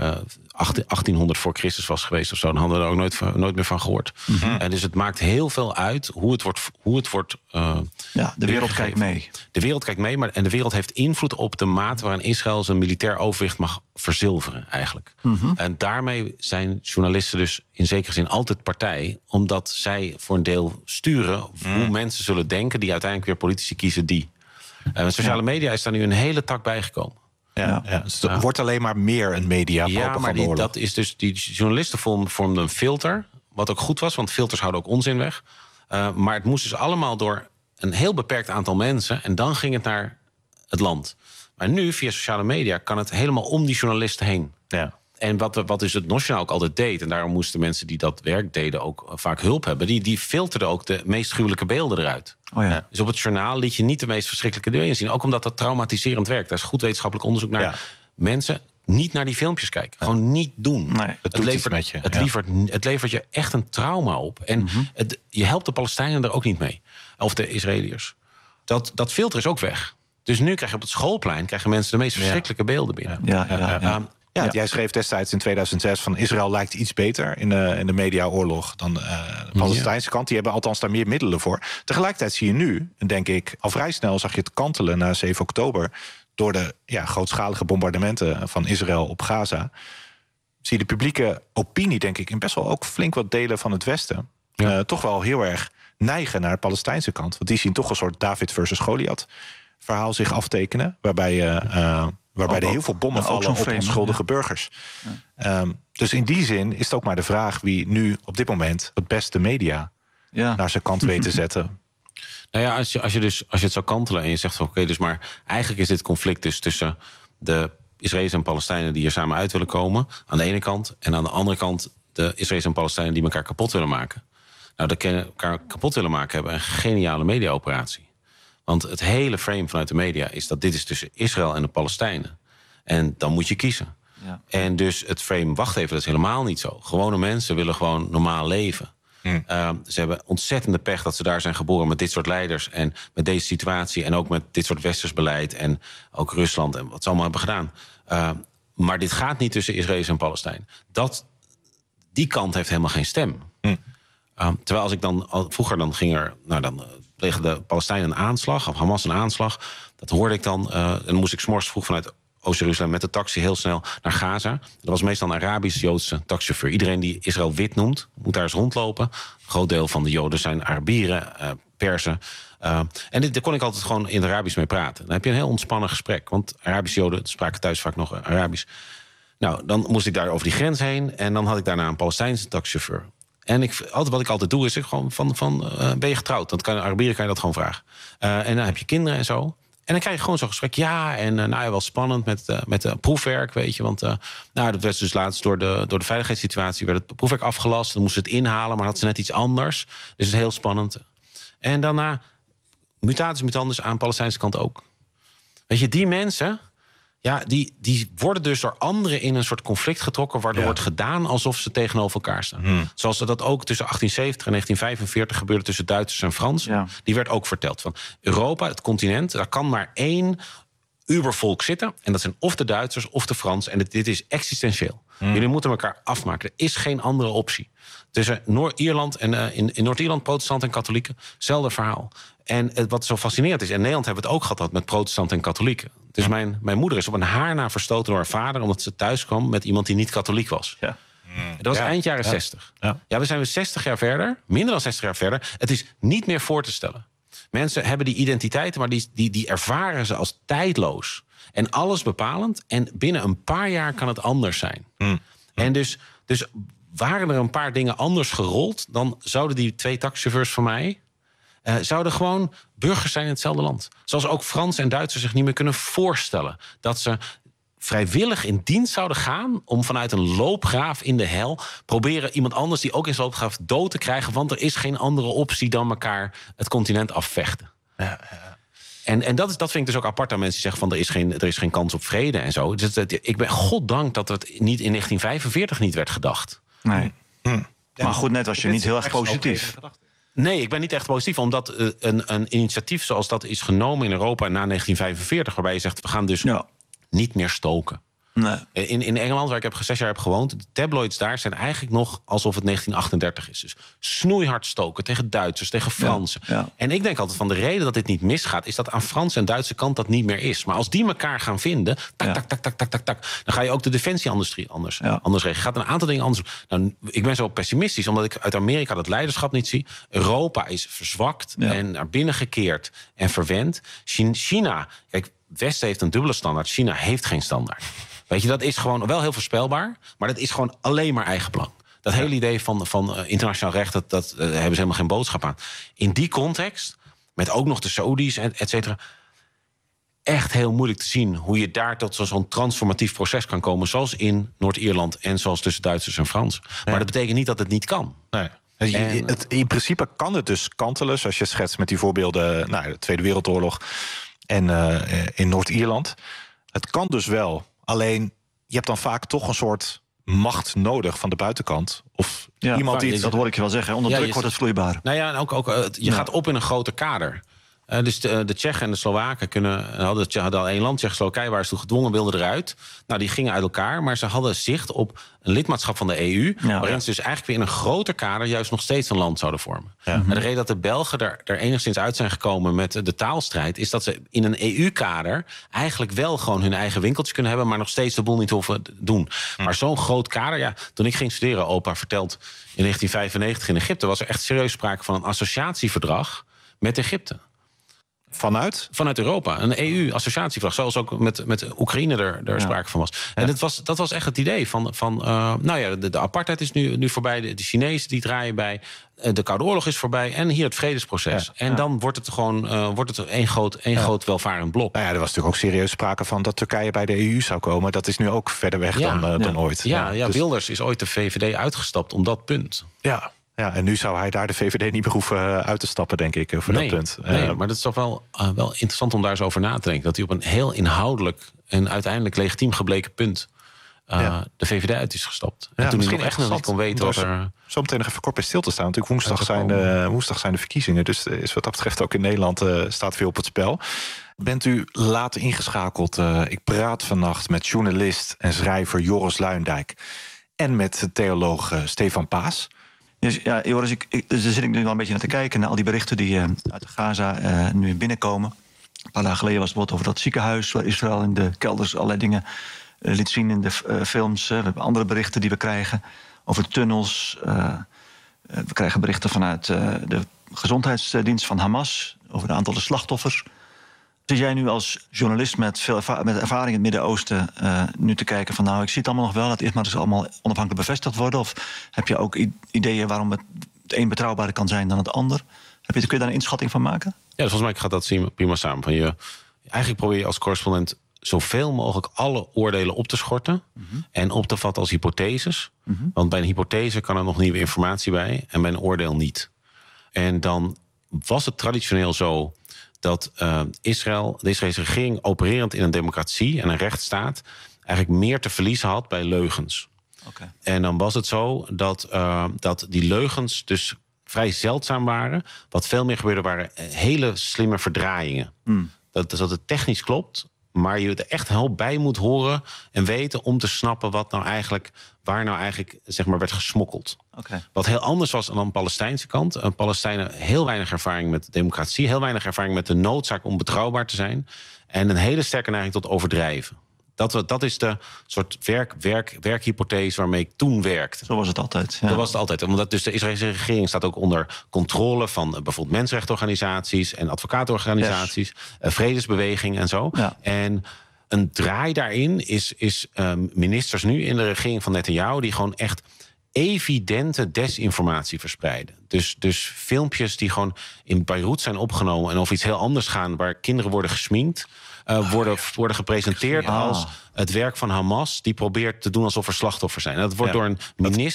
1800 voor Christus was geweest of zo, dan hadden we er ook nooit meer van gehoord. Mm-hmm. Dus het maakt heel veel uit hoe het wordt. De wereld kijkt mee. De wereld kijkt mee, en de wereld heeft invloed op de mate waarin Israël zijn militair overwicht mag verzilveren, eigenlijk. Mm-hmm. En daarmee zijn journalisten dus in zekere zin altijd partij, omdat zij voor een deel sturen hoe mensen zullen denken, die uiteindelijk weer politici kiezen die. Met sociale media is daar nu een hele tak bijgekomen. Dus het wordt alleen maar meer een media-propagandaoorlog. Ja, maar dat is dus, die journalisten vormden een filter, wat ook goed was, want filters houden ook onzin weg. Maar het moest dus allemaal door een heel beperkt aantal mensen en dan ging het naar het land. Maar nu, via sociale media, kan het helemaal om die journalisten heen. Ja. En wat dus het Nationaal ook altijd deed, en daarom moesten mensen die dat werk deden ook vaak hulp hebben, die filterden ook de meest gruwelijke beelden eruit. Oh ja. Dus op het journaal liet je niet de meest verschrikkelijke dingen zien. Ook omdat dat traumatiserend werkt. Daar is goed wetenschappelijk onderzoek naar. Ja. Mensen niet naar die filmpjes kijken. Gewoon niet doen. Nee, Het levert je echt een trauma op. En je helpt de Palestijnen er ook niet mee. Of de Israëliërs. Dat filter is ook weg. Dus nu krijg je op het schoolplein mensen de meest verschrikkelijke beelden binnen. Jij schreef destijds in 2006 van Israël lijkt iets beter in de mediaoorlog dan de Palestijnse kant. Die hebben althans daar meer middelen voor. Tegelijkertijd zie je nu, denk ik, al vrij snel zag je het kantelen na 7 oktober... door de grootschalige bombardementen van Israël op Gaza... zie je de publieke opinie, denk ik, in best wel ook flink wat delen van het Westen... toch wel heel erg neigen naar de Palestijnse kant. Want die zien toch een soort David versus Goliath verhaal zich aftekenen... waarbij er heel veel bommen vallen op onschuldige burgers. Dus in die zin is het ook maar de vraag... wie nu op dit moment het beste media naar zijn kant weet te zetten... Nou ja, als je het zou kantelen en je zegt van oké, dus maar eigenlijk is dit conflict dus tussen de Israëli's en Palestijnen die hier samen uit willen komen, aan de ene kant, en aan de andere kant de Israëli's en Palestijnen die elkaar kapot willen maken. Nou, dat elkaar kapot willen maken hebben een geniale mediaoperatie. Want het hele frame vanuit de media is dat dit is tussen Israël en de Palestijnen. En dan moet je kiezen. Ja. En dus het frame, wacht even, dat is helemaal niet zo. Gewone mensen willen gewoon normaal leven. Ze hebben ontzettende pech dat ze daar zijn geboren met dit soort leiders en met deze situatie en ook met dit soort westers beleid en ook Rusland en wat ze allemaal hebben gedaan. Maar dit gaat niet tussen Israël en Palestijn. Die kant heeft helemaal geen stem. Terwijl als ik dan vroeger dan ging er, dan pleegde de Palestijnen een aanslag of Hamas een aanslag. Dat hoorde ik dan. En dan moest ik 's morgens vroeg vanuit Oost-Jeruzalem met de taxi heel snel naar Gaza. Dat was meestal een Arabisch-Joodse taxichauffeur. Iedereen die Israël wit noemt, moet daar eens rondlopen. Een groot deel van de Joden zijn Arabieren, Persen. En daar kon ik altijd gewoon in het Arabisch mee praten. Dan heb je een heel ontspannen gesprek. Want Arabische Joden spraken thuis vaak nog Arabisch. Nou, dan moest ik daar over die grens heen. En dan had ik daarna een Palestijnse taxichauffeur. En wat ik altijd doe, is ik gewoon ben je getrouwd? Want Arabieren kan je dat gewoon vragen. En dan heb je kinderen en zo. En dan krijg je gewoon zo'n gesprek. Ja, en wel spannend met proefwerk, weet je. Want dat werd dus laatst door de veiligheidssituatie werd het proefwerk afgelast. Dan moesten ze het inhalen, maar had ze net iets anders. Dus het is heel spannend. En daarna mutatis mutandis aan de Palestijnse kant ook. Weet je, die mensen, die worden dus door anderen in een soort conflict getrokken, waardoor wordt gedaan alsof ze tegenover elkaar staan. Zoals dat ook tussen 1870 en 1945 gebeurde tussen Duitsers en Fransen. Ja. Die werd ook verteld van Europa, het continent, daar kan maar één ubervolk zitten. En dat zijn of de Duitsers of de Fransen. En dit is existentieel. Jullie moeten elkaar afmaken. Er is geen andere optie. Tussen Noord-Ierland en in Noord-Ierland, protestanten en katholieken, hetzelfde verhaal. En wat zo fascinerend is, in Nederland hebben we het ook gehad met protestanten en katholieken. Dus mijn moeder is op een haar na verstoten door haar vader, omdat ze thuis kwam met iemand die niet katholiek was. Ja. Dat was eind jaren 60. Ja, we zijn weer 60 jaar verder, minder dan 60 jaar verder. Het is niet meer voor te stellen. Mensen hebben die identiteiten, maar die ervaren ze als tijdloos. En alles bepalend. En binnen een paar jaar kan het anders zijn. En dus waren er een paar dingen anders gerold, dan zouden die 2 taxichauffeurs van mij zouden gewoon burgers zijn in hetzelfde land. Zoals ook Fransen en Duitsers zich niet meer kunnen voorstellen dat ze vrijwillig in dienst zouden gaan om vanuit een loopgraaf in de hel proberen iemand anders die ook in zijn loopgraaf dood te krijgen, want er is geen andere optie dan elkaar het continent afvechten. Ja. En dat vind ik dus ook apart aan mensen die zeggen van er is geen kans op vrede en zo. Dus ik ben goddank dat het niet in 1945 niet werd gedacht. Nee. Maar goed, net was je niet heel erg positief. Nee, ik ben niet echt positief, omdat een initiatief zoals dat is genomen in Europa na 1945, waarbij je zegt, we gaan dus niet meer stoken. Nee. In Engeland, waar ik 6 jaar heb gewoond, de tabloids daar zijn eigenlijk nog alsof het 1938 is. Dus snoeihard stoken tegen Duitsers, tegen Fransen. Ja. En ik denk altijd van de reden dat dit niet misgaat, is dat aan Franse en Duitse kant dat niet meer is. Maar als die elkaar gaan vinden, tak, dan ga je ook de defensieindustrie anders regelen. Gaat een aantal dingen anders. Nou, ik ben zo pessimistisch, omdat ik uit Amerika dat leiderschap niet zie. Europa is verzwakt en naar binnen gekeerd en verwend. China, kijk, Westen heeft een dubbele standaard. China heeft geen standaard. Weet je, dat is gewoon wel heel voorspelbaar, maar dat is gewoon alleen maar eigen belang. Dat hele idee van internationaal recht, dat hebben ze helemaal geen boodschap aan. In die context, met ook nog de Saoedi's, et cetera, echt heel moeilijk te zien hoe je daar tot zo'n transformatief proces kan komen, zoals in Noord-Ierland en zoals tussen Duitsers en Fransen. Maar dat betekent niet dat het niet kan. Nee. In principe kan het dus kantelen, zoals je schetst met die voorbeelden, de Tweede Wereldoorlog en in Noord-Ierland. Het kan dus wel. Alleen, je hebt dan vaak toch een soort macht nodig van de buitenkant. Of iemand die... Dat hoor ik je wel zeggen. Onder druk wordt het vloeibaar. Nou ja, en ook je gaat op in een groter kader. Dus de Tsjechen en de Slowaken hadden al één land, Tsjechoslowakije, waren ze toen gedwongen, wilden eruit. Nou, die gingen uit elkaar, maar ze hadden zicht op een lidmaatschap van de EU... waarin ze dus eigenlijk weer in een groter kader juist nog steeds een land zouden vormen. Ja. En de reden dat de Belgen er enigszins uit zijn gekomen met de taalstrijd... is dat ze in een EU-kader eigenlijk wel gewoon hun eigen winkeltjes kunnen hebben... maar nog steeds de boel niet hoeven doen. Maar zo'n groot kader, toen ik ging studeren, opa vertelt... in 1995 in Egypte was er echt serieus sprake van een associatieverdrag met Egypte. Vanuit Europa. Een EU-associatieverdrag. Zoals ook met Oekraïne er sprake van was. En dat was echt het idee van de apartheid is nu voorbij. De Chinezen die draaien bij. De Koude Oorlog is voorbij. En hier het vredesproces. Dan wordt het gewoon één groot welvarend blok. Nou ja, er was natuurlijk ook serieus sprake van dat Turkije bij de EU zou komen. Dat is nu ook verder weg dan ooit. Dus Wilders is ooit de VVD uitgestapt om dat punt. Ja, en nu zou hij daar de VVD niet meer hoeven uit te stappen, denk ik, voor dat punt. Nee, maar dat is toch wel interessant om daar eens over na te denken. Dat hij op een heel inhoudelijk en uiteindelijk legitiem gebleken punt de VVD uit is gestapt. En toen hij nog echt niet kon weten wat er... Zo meteen nog even kort bij stil te staan. Natuurlijk woensdag zijn de verkiezingen. Dus is wat dat betreft ook in Nederland staat veel op het spel. Bent u laat ingeschakeld? Ik praat vannacht met journalist en schrijver Joris Luijendijk. En met theoloog Stefan Paas. Dus ja, Joris, daar zit ik nu wel een beetje naar te kijken... naar al die berichten die uit Gaza nu binnenkomen. Een paar dagen geleden was het bijvoorbeeld over dat ziekenhuis... waar Israël in de kelders allerlei dingen liet zien in de films. We hebben andere berichten die we krijgen over tunnels. We krijgen berichten vanuit de gezondheidsdienst van Hamas... over de aantallen slachtoffers. Zit jij nu als journalist met veel ervaring in het Midden-Oosten... nu te kijken van ik zie het allemaal nog wel... dat eerst maar eens allemaal onafhankelijk bevestigd worden? Of heb je ook ideeën waarom het een betrouwbaarder kan zijn dan het ander? Kun je daar een inschatting van maken? Ja, volgens mij gaat dat prima samen. Eigenlijk probeer je als correspondent zoveel mogelijk alle oordelen op te schorten... en op te vatten als hypotheses. Want bij een hypothese kan er nog nieuwe informatie bij... en bij een oordeel niet. En dan was het traditioneel zo... dat de Israëlse regering opererend in een democratie en een rechtsstaat... eigenlijk meer te verliezen had bij leugens. Okay. En dan was het zo dat die leugens dus vrij zeldzaam waren. Wat veel meer gebeurde waren hele slimme verdraaiingen. Dat het technisch klopt, maar je er echt heel bij moet horen... en weten om te snappen waar nou eigenlijk zeg maar, werd gesmokkeld. Okay. Wat heel anders was dan de Palestijnse kant. Palestijnen heel weinig ervaring met democratie... heel weinig ervaring met de noodzaak om betrouwbaar te zijn... en een hele sterke neiging tot overdrijven. Dat is de soort werkhypothese waarmee ik toen werkte. Zo was het altijd. Ja. Dat was het altijd. Omdat dus de Israëlse regering staat ook onder controle... van bijvoorbeeld mensenrechtenorganisaties en advocatenorganisaties... vredesbeweging en zo. Ja. En een draai daarin is ministers nu in de regering van Netanyahu... die gewoon echt evidente desinformatie verspreiden. Dus filmpjes die gewoon in Beirut zijn opgenomen... en over iets heel anders gaan, waar kinderen worden gesminkt... worden gepresenteerd als het werk van Hamas... die probeert te doen alsof er slachtoffers zijn. En dat wordt door een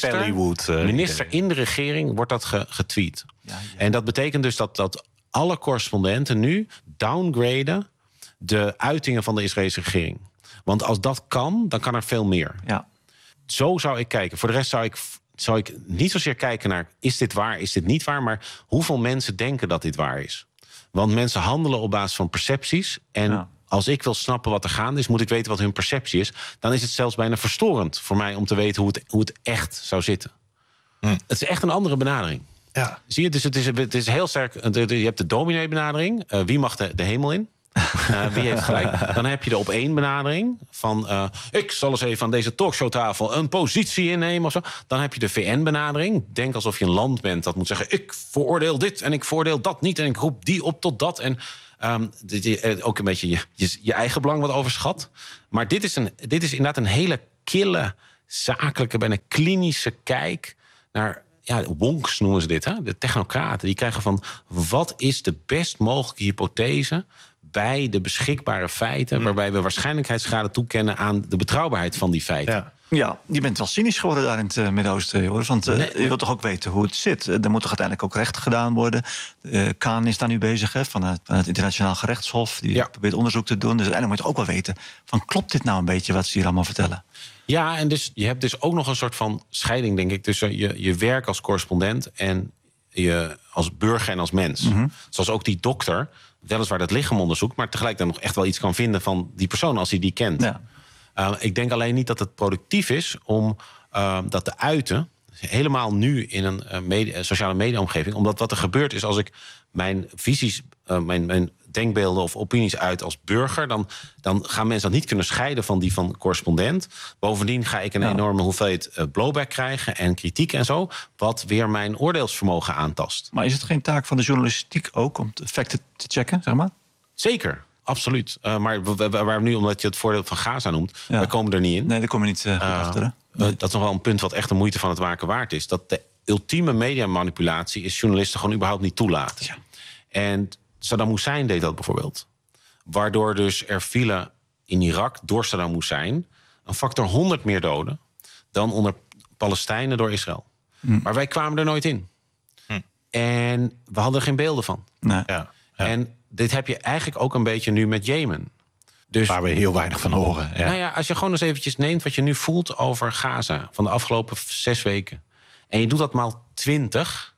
minister in de regering wordt dat getweet. Ja. En dat betekent dus dat alle correspondenten nu downgraden... de uitingen van de Israëlse regering. Want als dat kan, dan kan er veel meer. Ja. Zo zou ik kijken. Voor de rest zou ik niet zozeer kijken naar... is dit waar, is dit niet waar... maar hoeveel mensen denken dat dit waar is. Want mensen handelen op basis van percepties... en als ik wil snappen wat er gaande is... moet ik weten wat hun perceptie is. Dan is het zelfs bijna verstorend voor mij... om te weten hoe het echt zou zitten. Het is echt een andere benadering. Ja. Zie je, dus het is heel sterk... Je hebt de dominee-benadering. Wie mag de hemel in? Wie heeft gelijk? Dan heb je de op-één benadering van... ik zal eens even aan deze talkshowtafel een positie innemen of zo. Dan heb je de VN-benadering. Denk alsof je een land bent dat moet zeggen... ik veroordeel dit en ik veroordeel dat niet... en ik roep die op tot dat. En ook een beetje je eigen belang wat overschat. Maar dit is inderdaad een hele kille, zakelijke... bijna klinische kijk naar... Ja, wonks noemen ze dit, hè? De technocraten. Die krijgen van, wat is de best mogelijke hypothese... bij de beschikbare feiten, waarbij we waarschijnlijkheidsgraden toekennen aan de betrouwbaarheid van die feiten. Ja, je bent wel cynisch geworden daar in het Midden-Oosten, Joris. Want je wilt toch ook weten hoe het zit. Er moet toch uiteindelijk ook recht gedaan worden. Kaan is daar nu bezig, van het Internationaal Gerechtshof. Die probeert onderzoek te doen. Dus uiteindelijk moet je toch ook wel weten van, klopt dit nou een beetje wat ze hier allemaal vertellen? Ja, en dus je hebt dus ook nog een soort van scheiding, denk ik, tussen je werk als correspondent en je als burger en als mens. Mm-hmm. Zoals ook die dokter weliswaar dat lichaam onderzoekt, maar tegelijkertijd nog echt wel iets kan vinden van die persoon als hij die kent. Ja. Ik denk alleen niet dat het productief is om dat te uiten, helemaal nu in een sociale mediaomgeving. Omdat wat er gebeurt is, als ik mijn visies, mijn denkbeelden of opinies uit als burger, dan gaan mensen dat niet kunnen scheiden van die van correspondent. Bovendien ga ik een enorme hoeveelheid blowback krijgen en kritiek en zo, wat weer mijn oordeelsvermogen aantast. Maar is het geen taak van de journalistiek ook om de feiten te checken, zeg maar? Zeker. Absoluut. Maar waar nu, omdat je het voordeel van Gaza noemt, wij komen er niet in. Nee, daar kom je niet goed achter. Dat is nog wel een punt wat echt de moeite van het maken waard is. Dat de ultieme mediamanipulatie is journalisten gewoon überhaupt niet toelaten. Ja. En Saddam Hussein deed dat bijvoorbeeld. Waardoor dus er vielen in Irak door Saddam Hussein een factor 100 meer doden dan onder Palestijnen door Israël. Maar wij kwamen er nooit in. En we hadden er geen beelden van. Nee. Ja. En dit heb je eigenlijk ook een beetje nu met Jemen. Dus, waar we heel weinig van horen. Ja. Nou ja, als je gewoon eens eventjes neemt wat je nu voelt over Gaza van de afgelopen 6 weken. En je doet dat maal 20.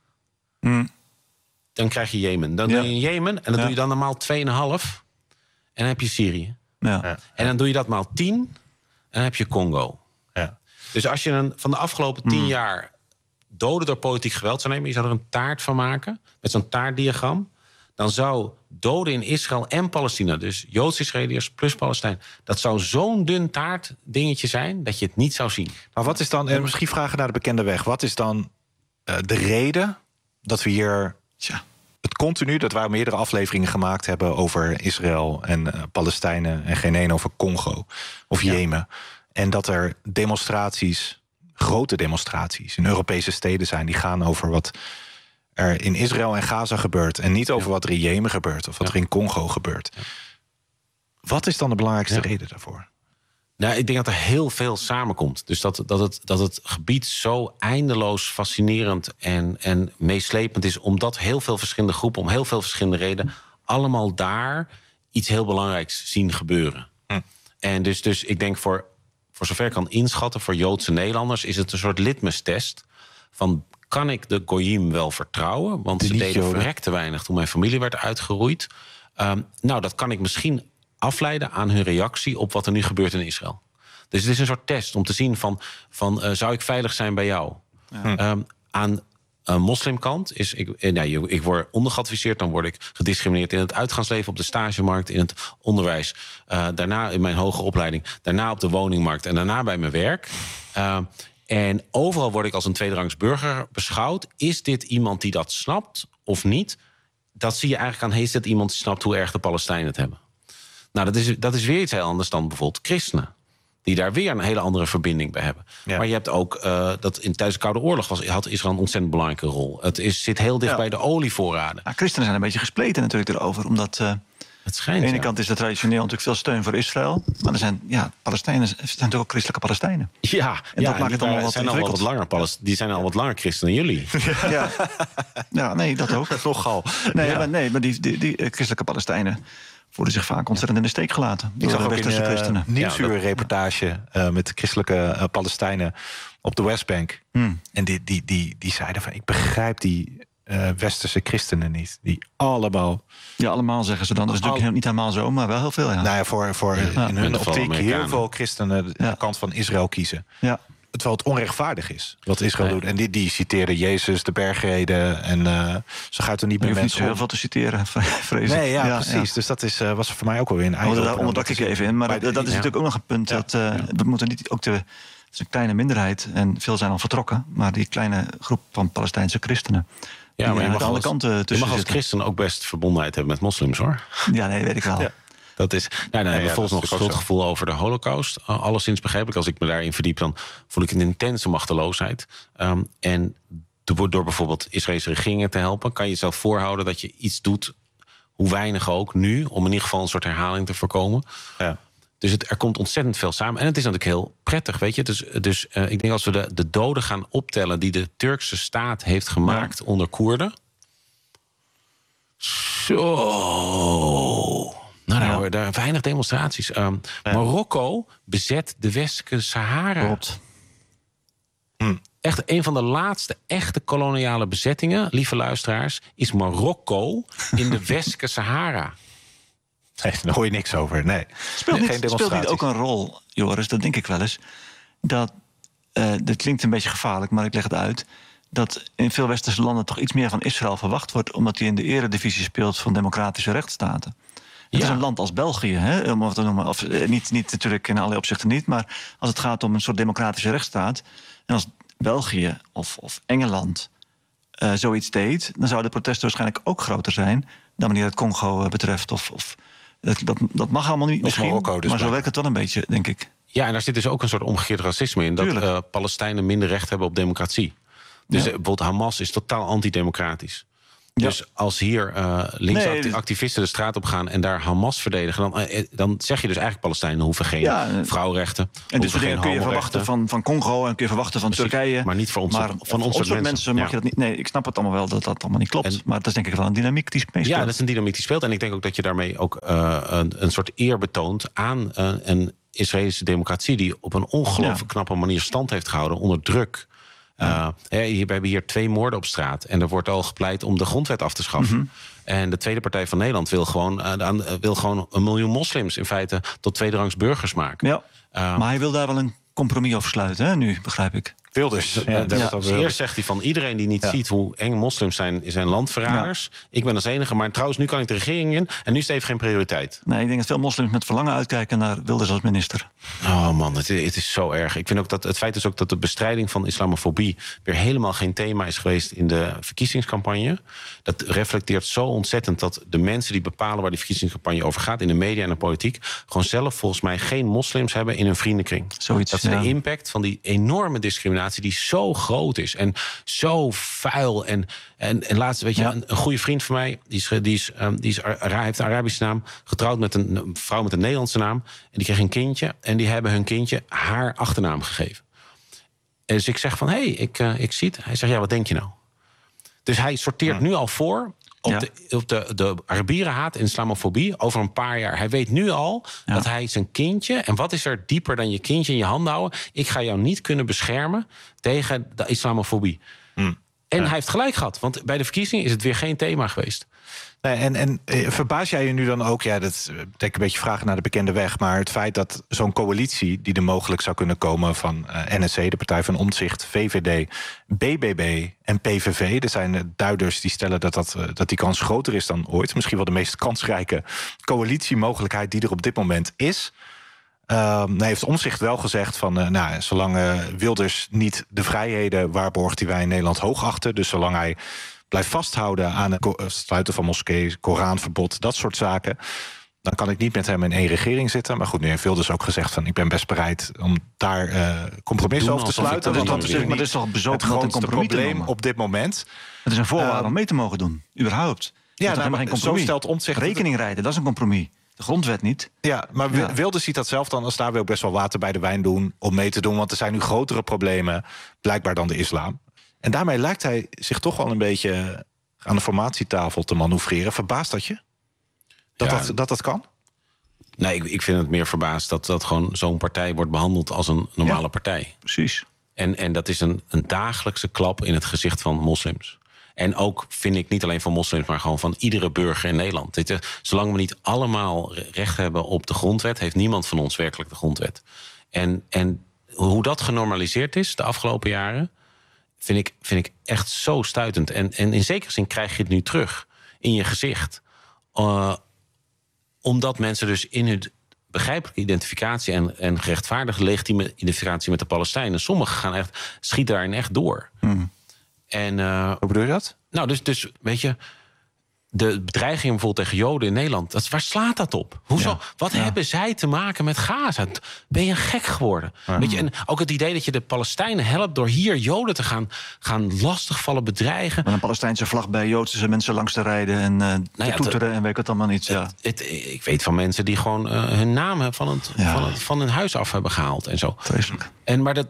Dan krijg je Jemen. Dan doe je Jemen en dan doe je dan maal 2,5. En dan heb je Syrië. Ja. En dan doe je dat maal 10. En dan heb je Congo. Ja. Dus als je van de afgelopen 10 jaar doden door politiek geweld zou nemen, je zou er een taart van maken met zo'n taartdiagram, dan zou doden in Israël en Palestina, dus Joods-Israëliërs plus Palestijn, dat zou zo'n dun taartdingetje zijn dat je het niet zou zien. Maar wat is dan, en misschien vragen naar de bekende weg, wat is dan de reden dat we hier het continu, dat wij meerdere afleveringen gemaakt hebben over Israël en Palestijnen en geen één over Congo of Jemen. En dat er demonstraties, grote demonstraties in Europese steden zijn die gaan over wat er in Israël en Gaza gebeurt en niet over wat er in Jemen gebeurt of wat er in Congo gebeurt. Wat is dan de belangrijkste reden daarvoor? Nou, ik denk dat er heel veel samenkomt. Dus dat het gebied zo eindeloos fascinerend en meeslepend is, omdat heel veel verschillende groepen om heel veel verschillende redenen allemaal daar iets heel belangrijks zien gebeuren. En dus ik denk voor zover ik kan inschatten, voor Joodse Nederlanders is het een soort litmustest van, kan ik de Goyim wel vertrouwen? Want ze deden verrekte weinig toen mijn familie werd uitgeroeid. Nou, dat kan ik misschien afleiden aan hun reactie op wat er nu gebeurt in Israël. Dus het is een soort test om te zien van zou ik veilig zijn bij jou? Aan een moslimkant is, ik word ondergeadviseerd, dan word ik gediscrimineerd in het uitgaansleven, op de stagemarkt, in het onderwijs, daarna in mijn hoge opleiding, daarna op de woningmarkt en daarna bij mijn werk. En overal word ik als een tweederangs burger beschouwd. Is dit iemand die dat snapt of niet? Dat zie je eigenlijk aan, is dit iemand die snapt hoe erg de Palestijnen het hebben? Nou, dat is weer iets heel anders dan bijvoorbeeld christenen, die daar weer een hele andere verbinding bij hebben. Ja. Maar je hebt ook dat tijdens de Koude Oorlog had Israël een ontzettend belangrijke rol. Het zit heel dicht bij de olievoorraden. Nou, christenen zijn een beetje gespleten natuurlijk erover, omdat het schijnt, aan de ene kant is er traditioneel natuurlijk veel steun voor Israël, maar er zijn Palestijnen, zijn natuurlijk ook christelijke Palestijnen. Ja, en dat maakt het allemaal wat ingewikkeld. Die zijn al wat langer christen dan jullie. Ja, nee, dat ook. Nogal. Maar die christelijke Palestijnen voelen zich vaak ontzettend in de steek gelaten. Ik zag ook in een nieuwsuurreportage met de christelijke Palestijnen op de Westbank. En die zeiden van, ik begrijp die westerse christenen niet. Die allemaal... Ja, allemaal zeggen ze dan. Dat is natuurlijk niet helemaal zo, maar wel heel veel. Ja. Nou ja, voor in hun optiek heel veel christenen de kant van Israël kiezen. Ja. Terwijl het onrechtvaardig is wat Israël doet. En die citeerde Jezus, de bergreden. En zo gaat er niet meer mensen om. Heel veel te citeren, vrees ik. Nee, precies. Ja. Dus dat was voor mij ook wel weer een eigen. Daar onderdak ik even in. Maar dat is natuurlijk ook nog een punt. Dat we moeten niet ook het is een kleine minderheid. En veel zijn al vertrokken. Maar die kleine groep van Palestijnse christenen. Ja, maar je mag alle kanten tussen. Je mag als christen ook best verbondenheid hebben met moslims, hoor. Ja, nee, weet ik wel. Ja. Dat is. Dan hebben we volgens nog schuldgevoel over de Holocaust. Alleszins begrijpelijk. Als ik me daarin verdiep, dan voel ik een intense machteloosheid. En door bijvoorbeeld Israëlse regeringen te helpen, kan je jezelf voorhouden dat je iets doet Hoe weinig ook nu, om in ieder geval een soort herhaling te voorkomen. Ja. Dus er komt ontzettend veel samen. En het is natuurlijk heel prettig, weet je. Dus ik denk als we de doden gaan optellen die de Turkse staat heeft gemaakt onder Koerden. Zo. Nou, daar weinig demonstraties. Marokko bezet de westelijke Sahara. Klopt. Echt een van de laatste echte koloniale bezettingen, lieve luisteraars, is Marokko in de westelijke Sahara. Nee, daar hoor je niks over. Nee. Speelt niet ook een rol, Joris, dat denk ik wel eens. Dat klinkt een beetje gevaarlijk, maar ik leg het uit. Dat in veel westerse landen toch iets meer van Israël verwacht wordt, omdat hij in de eredivisie speelt van democratische rechtsstaten. Het is een land als België, hè, om het te noemen. Of niet natuurlijk in allerlei opzichten niet, maar als het gaat om een soort democratische rechtsstaat. En als België of Engeland zoiets deed, dan zouden de protesten waarschijnlijk ook groter zijn dan wanneer het Congo betreft. Dat mag allemaal niet misschien, Marokko, dus maar zo werkt het wel een beetje, denk ik. Ja, en daar zit dus ook een soort omgekeerd racisme in. Dat Palestijnen minder recht hebben op democratie. Dus bijvoorbeeld Hamas is totaal antidemocratisch. Dus als hier linkse activisten de straat op gaan en daar Hamas verdedigen, dan zeg je dus eigenlijk Palestijnen hoeven geen vrouwrechten. En dit soort dingen kun je verwachten van Congo en kun je verwachten van Turkije. Maar niet voor ons, van ons soort mensen mag je dat niet. Nee, ik snap het allemaal wel dat dat allemaal niet klopt. Maar dat is denk ik wel een dynamiek die meespeelt. Ja, dat is een dynamiek die speelt. En ik denk ook dat je daarmee ook een soort eer betoont aan een Israëlische democratie die op een ongelooflijk knappe manier stand heeft gehouden onder druk. We hebben hier 2 moorden op straat. En er wordt al gepleit om de grondwet af te schaffen. Mm-hmm. En de Tweede Partij van Nederland wil gewoon 1 miljoen moslims in feite tot tweederangs burgers maken. Ja. Maar hij wil daar wel een compromis over sluiten, hè, nu, begrijp ik. Wilders. Eerst zegt hij van iedereen die niet ziet hoe eng moslims zijn landverraders. Ja. Ik ben als enige, maar trouwens nu kan ik de regering in. En nu is het even geen prioriteit. Nee, ik denk dat veel moslims met verlangen uitkijken naar Wilders als minister. Oh man, het is zo erg. Ik vind ook dat het feit is ook dat de bestrijding van islamofobie weer helemaal geen thema is geweest in de verkiezingscampagne. Dat reflecteert zo ontzettend dat de mensen die bepalen waar die verkiezingscampagne over gaat in de media en de politiek gewoon zelf volgens mij geen moslims hebben in hun vriendenkring. Zoiets, dat is de impact van die enorme discriminatie die zo groot is en zo vuil. En laatst, weet je, een goede vriend van mij, heeft een Arabische naam, getrouwd met een vrouw met een Nederlandse naam. En die kreeg een kindje en die hebben hun kindje haar achternaam gegeven. En dus ik zeg van, ik zie het. Hij zegt, wat denk je nou? Dus hij sorteert nu al voor op de Arabierenhaat en islamofobie over een paar jaar. Hij weet nu al dat hij zijn kindje, en wat is er dieper dan je kindje in je handen houden? Ik ga jou niet kunnen beschermen tegen de islamofobie. En hij heeft gelijk gehad, want bij de verkiezingen is het weer geen thema geweest. Nee, en verbaas jij je nu dan ook, dat is denk ik een beetje vragen naar de bekende weg, maar het feit dat zo'n coalitie die er mogelijk zou kunnen komen van NSC, de Partij van Omtzigt, VVD, BBB en PVV, er zijn duiders die stellen dat die kans groter is dan ooit. Misschien wel de meest kansrijke coalitiemogelijkheid die er op dit moment is. Heeft Omtzigt wel gezegd van, zolang Wilders niet de vrijheden waarborgt die wij in Nederland hoog achten, dus zolang hij blijft vasthouden aan het sluiten van moskeeën, Koranverbod, dat soort zaken, dan kan ik niet met hem in één regering zitten. Maar goed, nu heeft Wilders ook gezegd van, ik ben best bereid om daar compromis over te sluiten. Maar dat is toch bezopen het grootste probleem op dit moment. Het is een voorwaarde om mee te mogen doen, überhaupt. Geen compromis. Zo stelt Omtzigt rekening rijden, dat is een compromis. De grondwet niet. Ja, maar Wilders ziet dat zelf dan als daar wil best wel water bij de wijn doen om mee te doen. Want er zijn nu grotere problemen, blijkbaar dan de islam. En daarmee lijkt hij zich toch wel een beetje aan de formatietafel te manoeuvreren. Verbaast dat je? Dat kan? Nee, ik vind het meer verbaasd dat gewoon zo'n partij wordt behandeld als een normale partij. Precies. En dat is een dagelijkse klap in het gezicht van moslims. En ook, vind ik, niet alleen van moslims, maar gewoon van iedere burger in Nederland. Zolang we niet allemaal recht hebben op de grondwet, heeft niemand van ons werkelijk de grondwet. En hoe dat genormaliseerd is de afgelopen jaren, vind ik echt zo stuitend. En in zekere zin krijg je het nu terug in je gezicht. Omdat mensen dus in hun begrijpelijke identificatie en gerechtvaardigde legitieme identificatie met de Palestijnen, sommigen schieten daarin echt door. En hoe bedoel je dat? Nou, dus weet je, de bedreigingen bijvoorbeeld tegen Joden in Nederland... waar slaat dat op? Hoezo? Wat hebben zij te maken met Gaza? Ben je gek geworden? Weet je, en ook het idee dat je de Palestijnen helpt... door hier Joden te gaan lastigvallen, bedreigen. Met een Palestijnse vlag bij Joodse mensen langs te rijden... en toeteren en weet ik het allemaal niet. Ik weet van mensen die gewoon hun naam van hun huis af hebben gehaald en zo. Vreselijk. Maar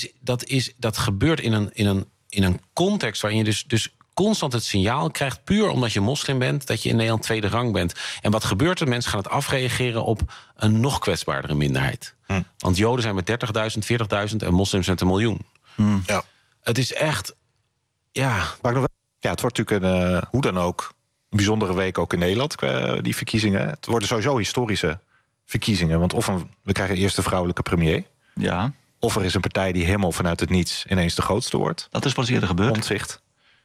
dat gebeurt in een context waarin je dus constant het signaal krijgt, puur omdat je moslim bent, dat je in Nederland tweede rang bent. En wat gebeurt er? Mensen gaan het afreageren op een nog kwetsbaardere minderheid. Want Joden zijn met 30.000, 40.000 en moslims met 1 miljoen. Ja. Het is echt, Maar het wordt natuurlijk hoe dan ook een bijzondere week ook in Nederland, die verkiezingen. Het worden sowieso historische verkiezingen. Want we krijgen eerst de vrouwelijke premier. Ja. Of er is een partij die helemaal vanuit het niets ineens de grootste wordt. Dat is pas eerder gebeurd. Omtzigt.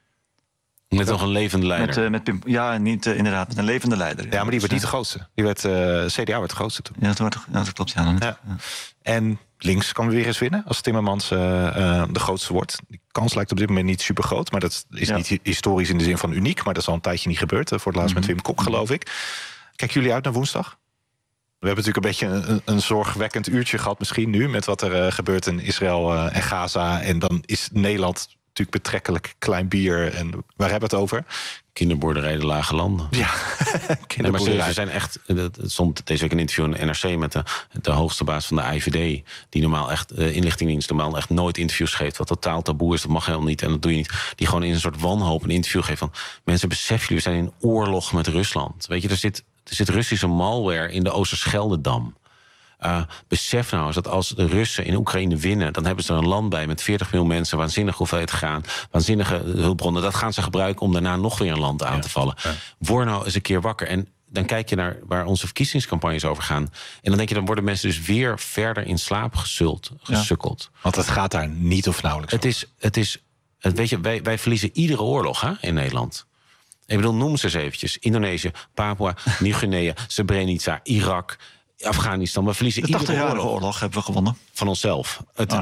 met nog een levende leider. Met Pim, inderdaad, met een levende leider. Ja, maar die werd niet de grootste. CDA werd de grootste toen. Ja, dat klopt. Ja. En links kan weer eens winnen als Timmermans de grootste wordt. Die kans lijkt op dit moment niet super groot. Maar dat is niet historisch in de zin van uniek. Maar dat is al een tijdje niet gebeurd. Voor het laatst met Wim Kok, geloof ik. Kijken jullie uit naar woensdag? We hebben natuurlijk een beetje een zorgwekkend uurtje gehad misschien nu... met wat er gebeurt in Israël en Gaza. En dan is Nederland natuurlijk betrekkelijk klein bier. En waar hebben we het over? Kinderboerderij de Lage Landen. Ja, kinderboerderij. Maar we zijn echt... Het stond deze week een interview in NRC met de hoogste baas van de IVD... die normaal echt, inlichtingendienst normaal echt nooit interviews geeft... wat totaal taboe is, dat mag helemaal niet en dat doe je niet. Die gewoon in een soort wanhoop een interview geeft van... mensen, beseffen jullie, we zijn in oorlog met Rusland. Weet je, er zit Russische malware in de Oosterscheldedam. Besef nou eens dat als de Russen in Oekraïne winnen... dan hebben ze er een land bij met 40 miljoen mensen... waanzinnige hoeveelheid gaan, waanzinnige hulpbronnen. Dat gaan ze gebruiken om daarna nog weer een land aan te vallen. Ja. Word nou eens een keer wakker. En dan kijk je naar waar onze verkiezingscampagnes over gaan. En dan denk je, dan worden mensen dus weer verder in slaap gesukkeld. Ja. Want het gaat daar niet of nauwelijks weet je, wij verliezen iedere oorlog in Nederland. Ik bedoel, noem ze eens eventjes. Indonesië, Papua, Nieuw-Guinea, Srebrenica, Irak... Afghanistan, we verliezen iedere oorlog hebben we gewonnen. Van onszelf.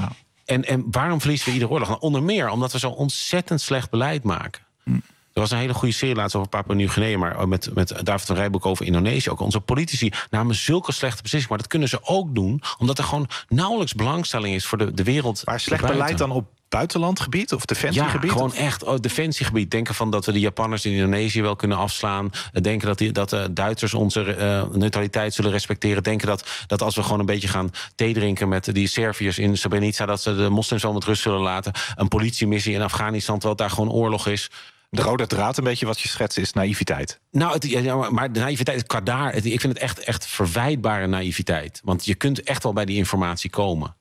En waarom verliezen we iedere oorlog? Nou, onder meer omdat we zo ontzettend slecht beleid maken. Er was een hele goede serie laatst over Papua Nieuw-Guinea... maar met David van Rijboek over Indonesië. Ook onze politici namen zulke slechte beslissingen. Maar dat kunnen ze ook doen, omdat er gewoon nauwelijks belangstelling is... voor de wereld. Maar slecht beleid dan op buitenlandgebied of defensiegebied? Ja, gewoon echt defensiegebied. Denken van dat we de Japanners in Indonesië wel kunnen afslaan. Denken dat de Duitsers onze neutraliteit zullen respecteren. Denken dat als we gewoon een beetje gaan thee drinken met die Serviërs in Srebrenica... dat ze de moslims wel met rust zullen laten. Een politiemissie in Afghanistan, terwijl daar gewoon oorlog is. De rode draad, een beetje wat je schetst, is naïviteit. Nou, maar de naïviteit qua daar... Ik vind het echt verwijtbare naïviteit. Want je kunt echt wel bij die informatie komen.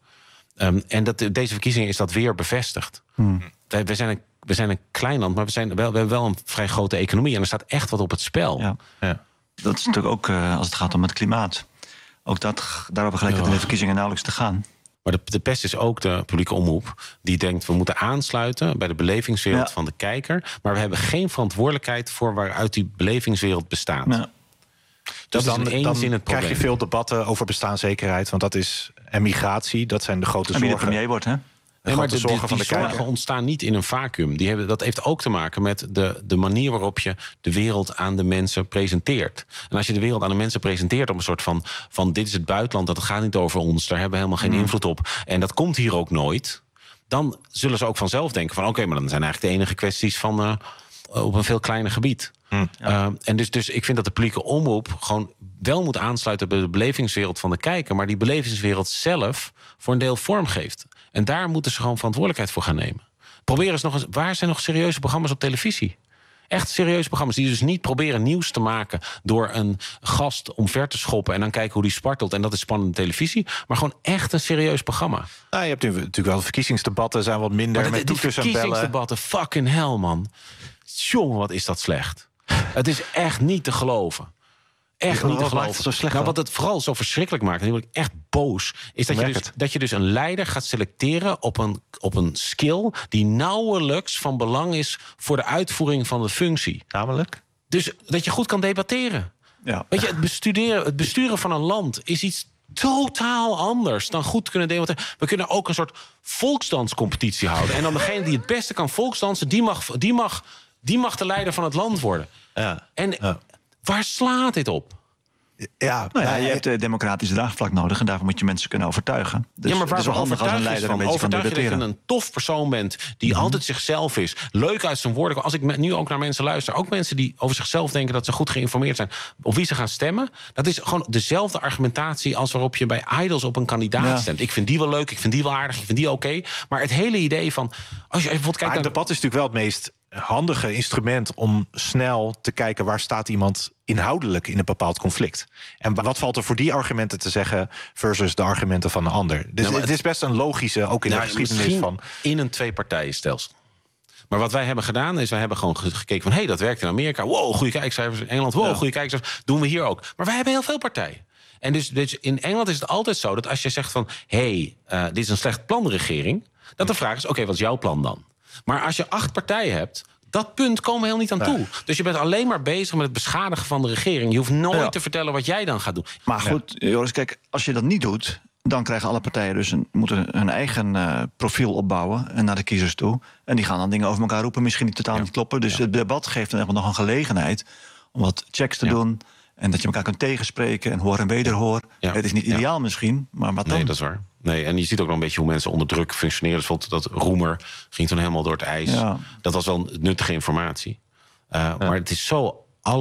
En deze verkiezingen is dat weer bevestigd. We zijn een klein land, maar we hebben wel een vrij grote economie. En er staat echt wat op het spel. Ja. Dat is natuurlijk ook als het gaat om het klimaat. Ook daarover gelijk het in de verkiezingen nauwelijks te gaan. Maar de pest is ook de publieke omroep die denkt... we moeten aansluiten bij de belevingswereld van de kijker... maar we hebben geen verantwoordelijkheid voor waaruit die belevingswereld bestaat. Ja. Dus dan krijg je veel debatten over bestaanszekerheid... want dat is migratie, dat zijn de grote zorgen. En wie de premier wordt, hè? Maar die zorgen ontstaan niet in een vacuüm. Dat heeft ook te maken met de manier waarop je de wereld aan de mensen presenteert. En als je de wereld aan de mensen presenteert op een soort van dit is het buitenland, dat gaat niet over ons, daar hebben we helemaal geen invloed op. En dat komt hier ook nooit. Dan zullen ze ook vanzelf denken van oké, maar dan zijn eigenlijk de enige kwesties van op een veel kleiner gebied. En dus ik vind dat de publieke omroep gewoon wel moet aansluiten bij de belevingswereld van de kijker, maar die belevingswereld zelf voor een deel vormgeeft. En daar moeten ze gewoon verantwoordelijkheid voor gaan nemen. Probeer eens nog eens, waar zijn nog serieuze programma's op televisie? Echt serieuze programma's die dus niet proberen nieuws te maken door een gast omver te schoppen en dan kijken hoe die spartelt. En dat is spannende televisie. Maar gewoon echt een serieus programma. Nou, je hebt nu natuurlijk wel de verkiezingsdebatten zijn wat minder met toeters en bellen. Verkiezingsdebatten, fucking hell, man. Jongen, wat is dat slecht. Het is echt niet te geloven. Echt niet te geloven. Wat het vooral zo verschrikkelijk maakt, en nu word ik echt boos, is dat je dus een leider gaat selecteren op een skill die nauwelijks van belang is voor de uitvoering van de functie. Namelijk? Dus dat je goed kan debatteren. Ja. Weet je, het besturen van een land is iets totaal anders dan goed kunnen debatteren. We kunnen ook een soort volksdanscompetitie houden. En dan degene die het beste kan volksdansen, die mag Die mag de leider van het land worden. Ja. En waar slaat dit op? Ja, je hebt democratisch draagvlak nodig en daarvoor moet je mensen kunnen overtuigen. Dus maar het is wel handig als een leider een beetje kan overtuig je dat je debatteren. een tof persoon bent die altijd zichzelf is, leuk uit zijn woorden. Als ik nu ook naar mensen luister, ook mensen die over zichzelf denken dat ze goed geïnformeerd zijn, op wie ze gaan stemmen, dat is gewoon dezelfde argumentatie als waarop je bij Idols op een kandidaat stemt. Ik vind die wel leuk, ik vind die wel aardig, ik vind die oké. Maar het hele idee van, als je bijvoorbeeld kijkt het debat is natuurlijk wel het meest handige instrument om snel te kijken waar staat iemand inhoudelijk in een bepaald conflict. En wat valt er voor die argumenten te zeggen versus de argumenten van de ander. Dus het is best een logische, ook in de geschiedenis van in een twee-partijenstelsel. Maar wat wij hebben gedaan is, wij hebben gewoon gekeken van, dat werkt in Amerika. Wow, goede kijkcijfers. In Engeland, wow, goede kijkcijfers. Doen we hier ook. Maar wij hebben heel veel partijen. En dus in Engeland is het altijd zo dat als je zegt van, dit is een slecht plan, de regering, dat de vraag is, oké, wat is jouw plan dan? Maar als je 8 partijen hebt, dat punt komen we heel niet aan toe. Dus je bent alleen maar bezig met het beschadigen van de regering. Je hoeft nooit te vertellen wat jij dan gaat doen. Maar goed, Joris, kijk, als je dat niet doet, dan krijgen alle partijen dus moeten hun eigen profiel opbouwen en naar de kiezers toe. En die gaan dan dingen over elkaar roepen, misschien die totaal niet kloppen. Dus het debat geeft dan echt nog een gelegenheid om wat checks te doen. En dat je elkaar kunt tegenspreken en hoor en wederhoor. Ja. Het is niet ideaal misschien, maar wat dan? Nee, dat is waar. Nee, en je ziet ook nog een beetje hoe mensen onder druk functioneren. Dus bijvoorbeeld dat Roemer ging toen helemaal door het ijs. Ja. Dat was wel nuttige informatie. Maar het is zo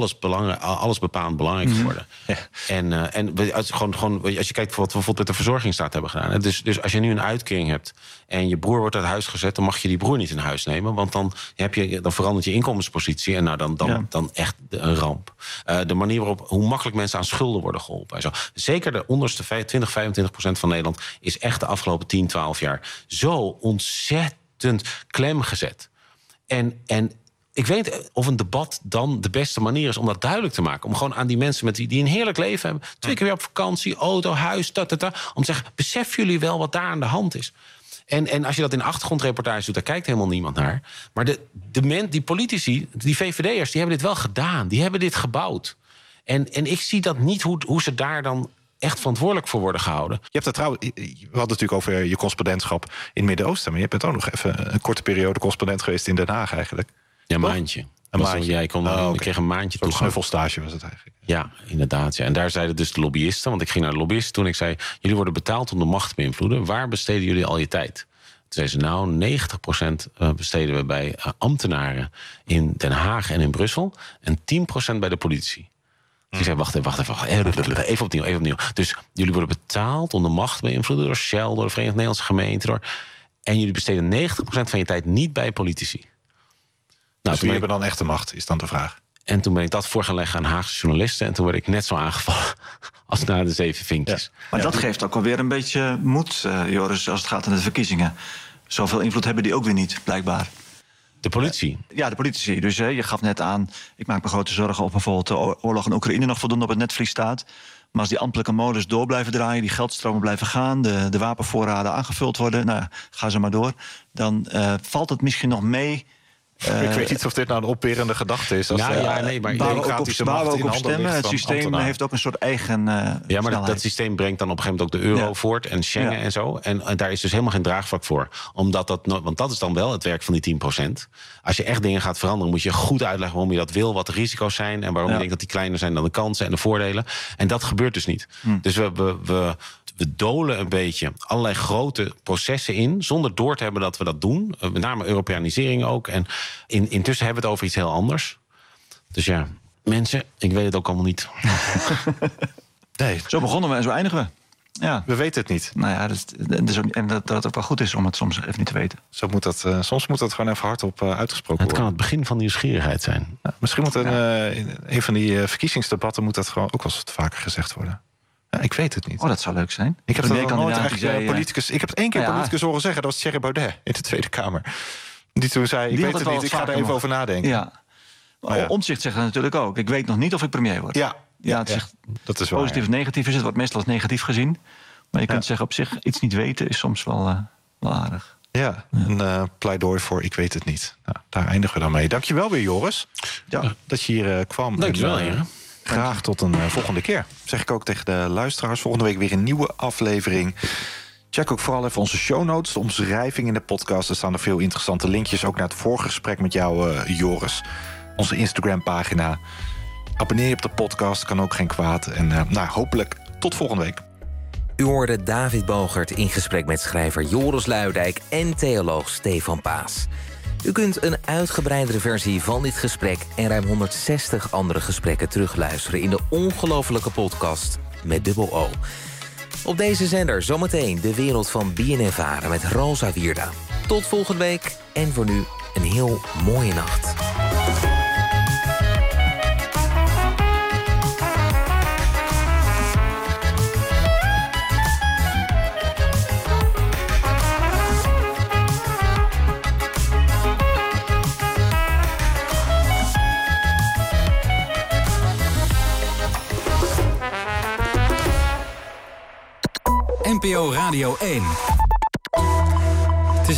alles bepalend belangrijk geworden. Ja. En als je kijkt wat we bijvoorbeeld met de verzorgingsstaat hebben gedaan. Dus als je nu een uitkering hebt en je broer wordt uit huis gezet, dan mag je die broer niet in huis nemen. Want dan verandert je inkomenspositie. En dan echt een ramp. De manier waarop, hoe makkelijk mensen aan schulden worden geholpen. En zo. Zeker de onderste 20-25% van Nederland is echt de afgelopen 10, 12 jaar zo ontzettend klem gezet. En ik weet of een debat dan de beste manier is om dat duidelijk te maken. Om gewoon aan die mensen die een heerlijk leven hebben, 2 keer weer op vakantie, auto, huis, om te zeggen, beseffen jullie wel wat daar aan de hand is? En als je dat in achtergrondreportage doet, daar kijkt helemaal niemand naar. Maar die politici, die VVD'ers, die hebben dit wel gedaan. Die hebben dit gebouwd. En ik zie dat niet hoe ze daar dan echt verantwoordelijk voor worden gehouden. Je hebt het trouwens, we hadden het natuurlijk over je correspondentschap in het Midden-Oosten, maar je bent ook nog even een korte periode correspondent geweest in Den Haag eigenlijk. Ja, een maandje. Ik kreeg een maandje toe. Een snuffelstage was het eigenlijk. Ja, inderdaad. Ja. En daar zeiden dus de lobbyisten, want ik ging naar de lobbyisten toen ik zei, jullie worden betaald om de macht te beïnvloeden. Waar besteden jullie al je tijd? Toen zei ze, 90% besteden we bij ambtenaren in Den Haag en in Brussel en 10% bij de politici. Ik zei, wacht even opnieuw. Dus jullie worden betaald om de macht te beïnvloeden door Shell, door de Verenigde Nederlandse Gemeenten. En jullie besteden 90% van je tijd niet bij politici. Dus wie hebben dan echt de macht, is dan de vraag. En toen ben ik dat voor gaan leggen aan Haagse journalisten. En toen werd ik net zo aangevallen als na de 7 vinkjes. Ja. Maar dat geeft ook alweer een beetje moed, Joris, als het gaat om de verkiezingen. Zoveel invloed hebben die ook weer niet, blijkbaar. De politie? Ja, de politici. Dus je gaf net aan, ik maak me grote zorgen of bijvoorbeeld de oorlog in Oekraïne nog voldoende op het netvlies staat. Maar als die ambtelijke modus door blijven draaien, die geldstromen blijven gaan, de wapenvoorraden aangevuld worden, ga ze maar door. Dan valt het misschien nog mee. Ik weet niet of dit nou een opperende gedachte is. Maar waar we ook op stemmen. Het systeem heeft ook een soort eigen maar dat systeem brengt dan op een gegeven moment ook de euro voort en Schengen en zo. En daar is dus helemaal geen draagvlak voor. Want dat is dan wel het werk van die 10%. Als je echt dingen gaat veranderen, moet je goed uitleggen waarom je dat wil, wat de risico's zijn en waarom je denkt dat die kleiner zijn dan de kansen en de voordelen. En dat gebeurt dus niet. Dus we dolen een beetje allerlei grote processen in, zonder door te hebben dat we dat doen. Met name Europeanisering ook. En intussen hebben we het over iets heel anders. Dus ja, mensen, ik weet het ook allemaal niet. Nee. Zo begonnen we en zo eindigen we. Ja. We weten het niet. Nou ja, dat het ook wel goed is om het soms even niet te weten. Soms moet dat gewoon even hardop uitgesproken worden. Het kan het begin van nieuwsgierigheid zijn. Ja, misschien moet in een van die verkiezingsdebatten moet dat gewoon ook wel eens wat vaker gezegd worden. Ja, ik weet het niet. Oh, dat zou leuk zijn. Ik heb het nooit eigenlijk politicus. Ik heb het 1 keer politicus horen zeggen. Dat was Thierry Baudet in de Tweede Kamer. Die toen zei, ik weet het niet, ik ga er even over nadenken. Ja. Omtzigt zegt dat natuurlijk ook. Ik weet nog niet of ik premier word. Ja, dat is wel positief of negatief is het. Wordt meestal als negatief gezien. Maar je kunt zeggen, op zich iets niet weten is soms wel aardig. Ja, een pleidooi voor ik weet het niet. Nou, daar eindigen we dan mee. Dankjewel weer, Joris. Ja. Dat je hier kwam. Dankjewel, Heren. Graag tot een volgende keer. Zeg ik ook tegen de luisteraars. Volgende week weer een nieuwe aflevering. Check ook vooral even onze show notes, de omschrijving in de podcast. Er staan er veel interessante linkjes, ook naar het vorige gesprek met jou, Joris. Onze Instagram-pagina. Abonneer je op de podcast, kan ook geen kwaad. En hopelijk tot volgende week. U hoorde David Bogert in gesprek met schrijver Joris Luijendijk en theoloog Stefan Paas. U kunt een uitgebreidere versie van dit gesprek en ruim 160 andere gesprekken terugluisteren in de ongelofelijke podcast met dubbel O. Op deze zender zometeen de wereld van BNNVARA met Rosa Wierda. Tot volgende week en voor nu een heel mooie nacht. NPO Radio 1.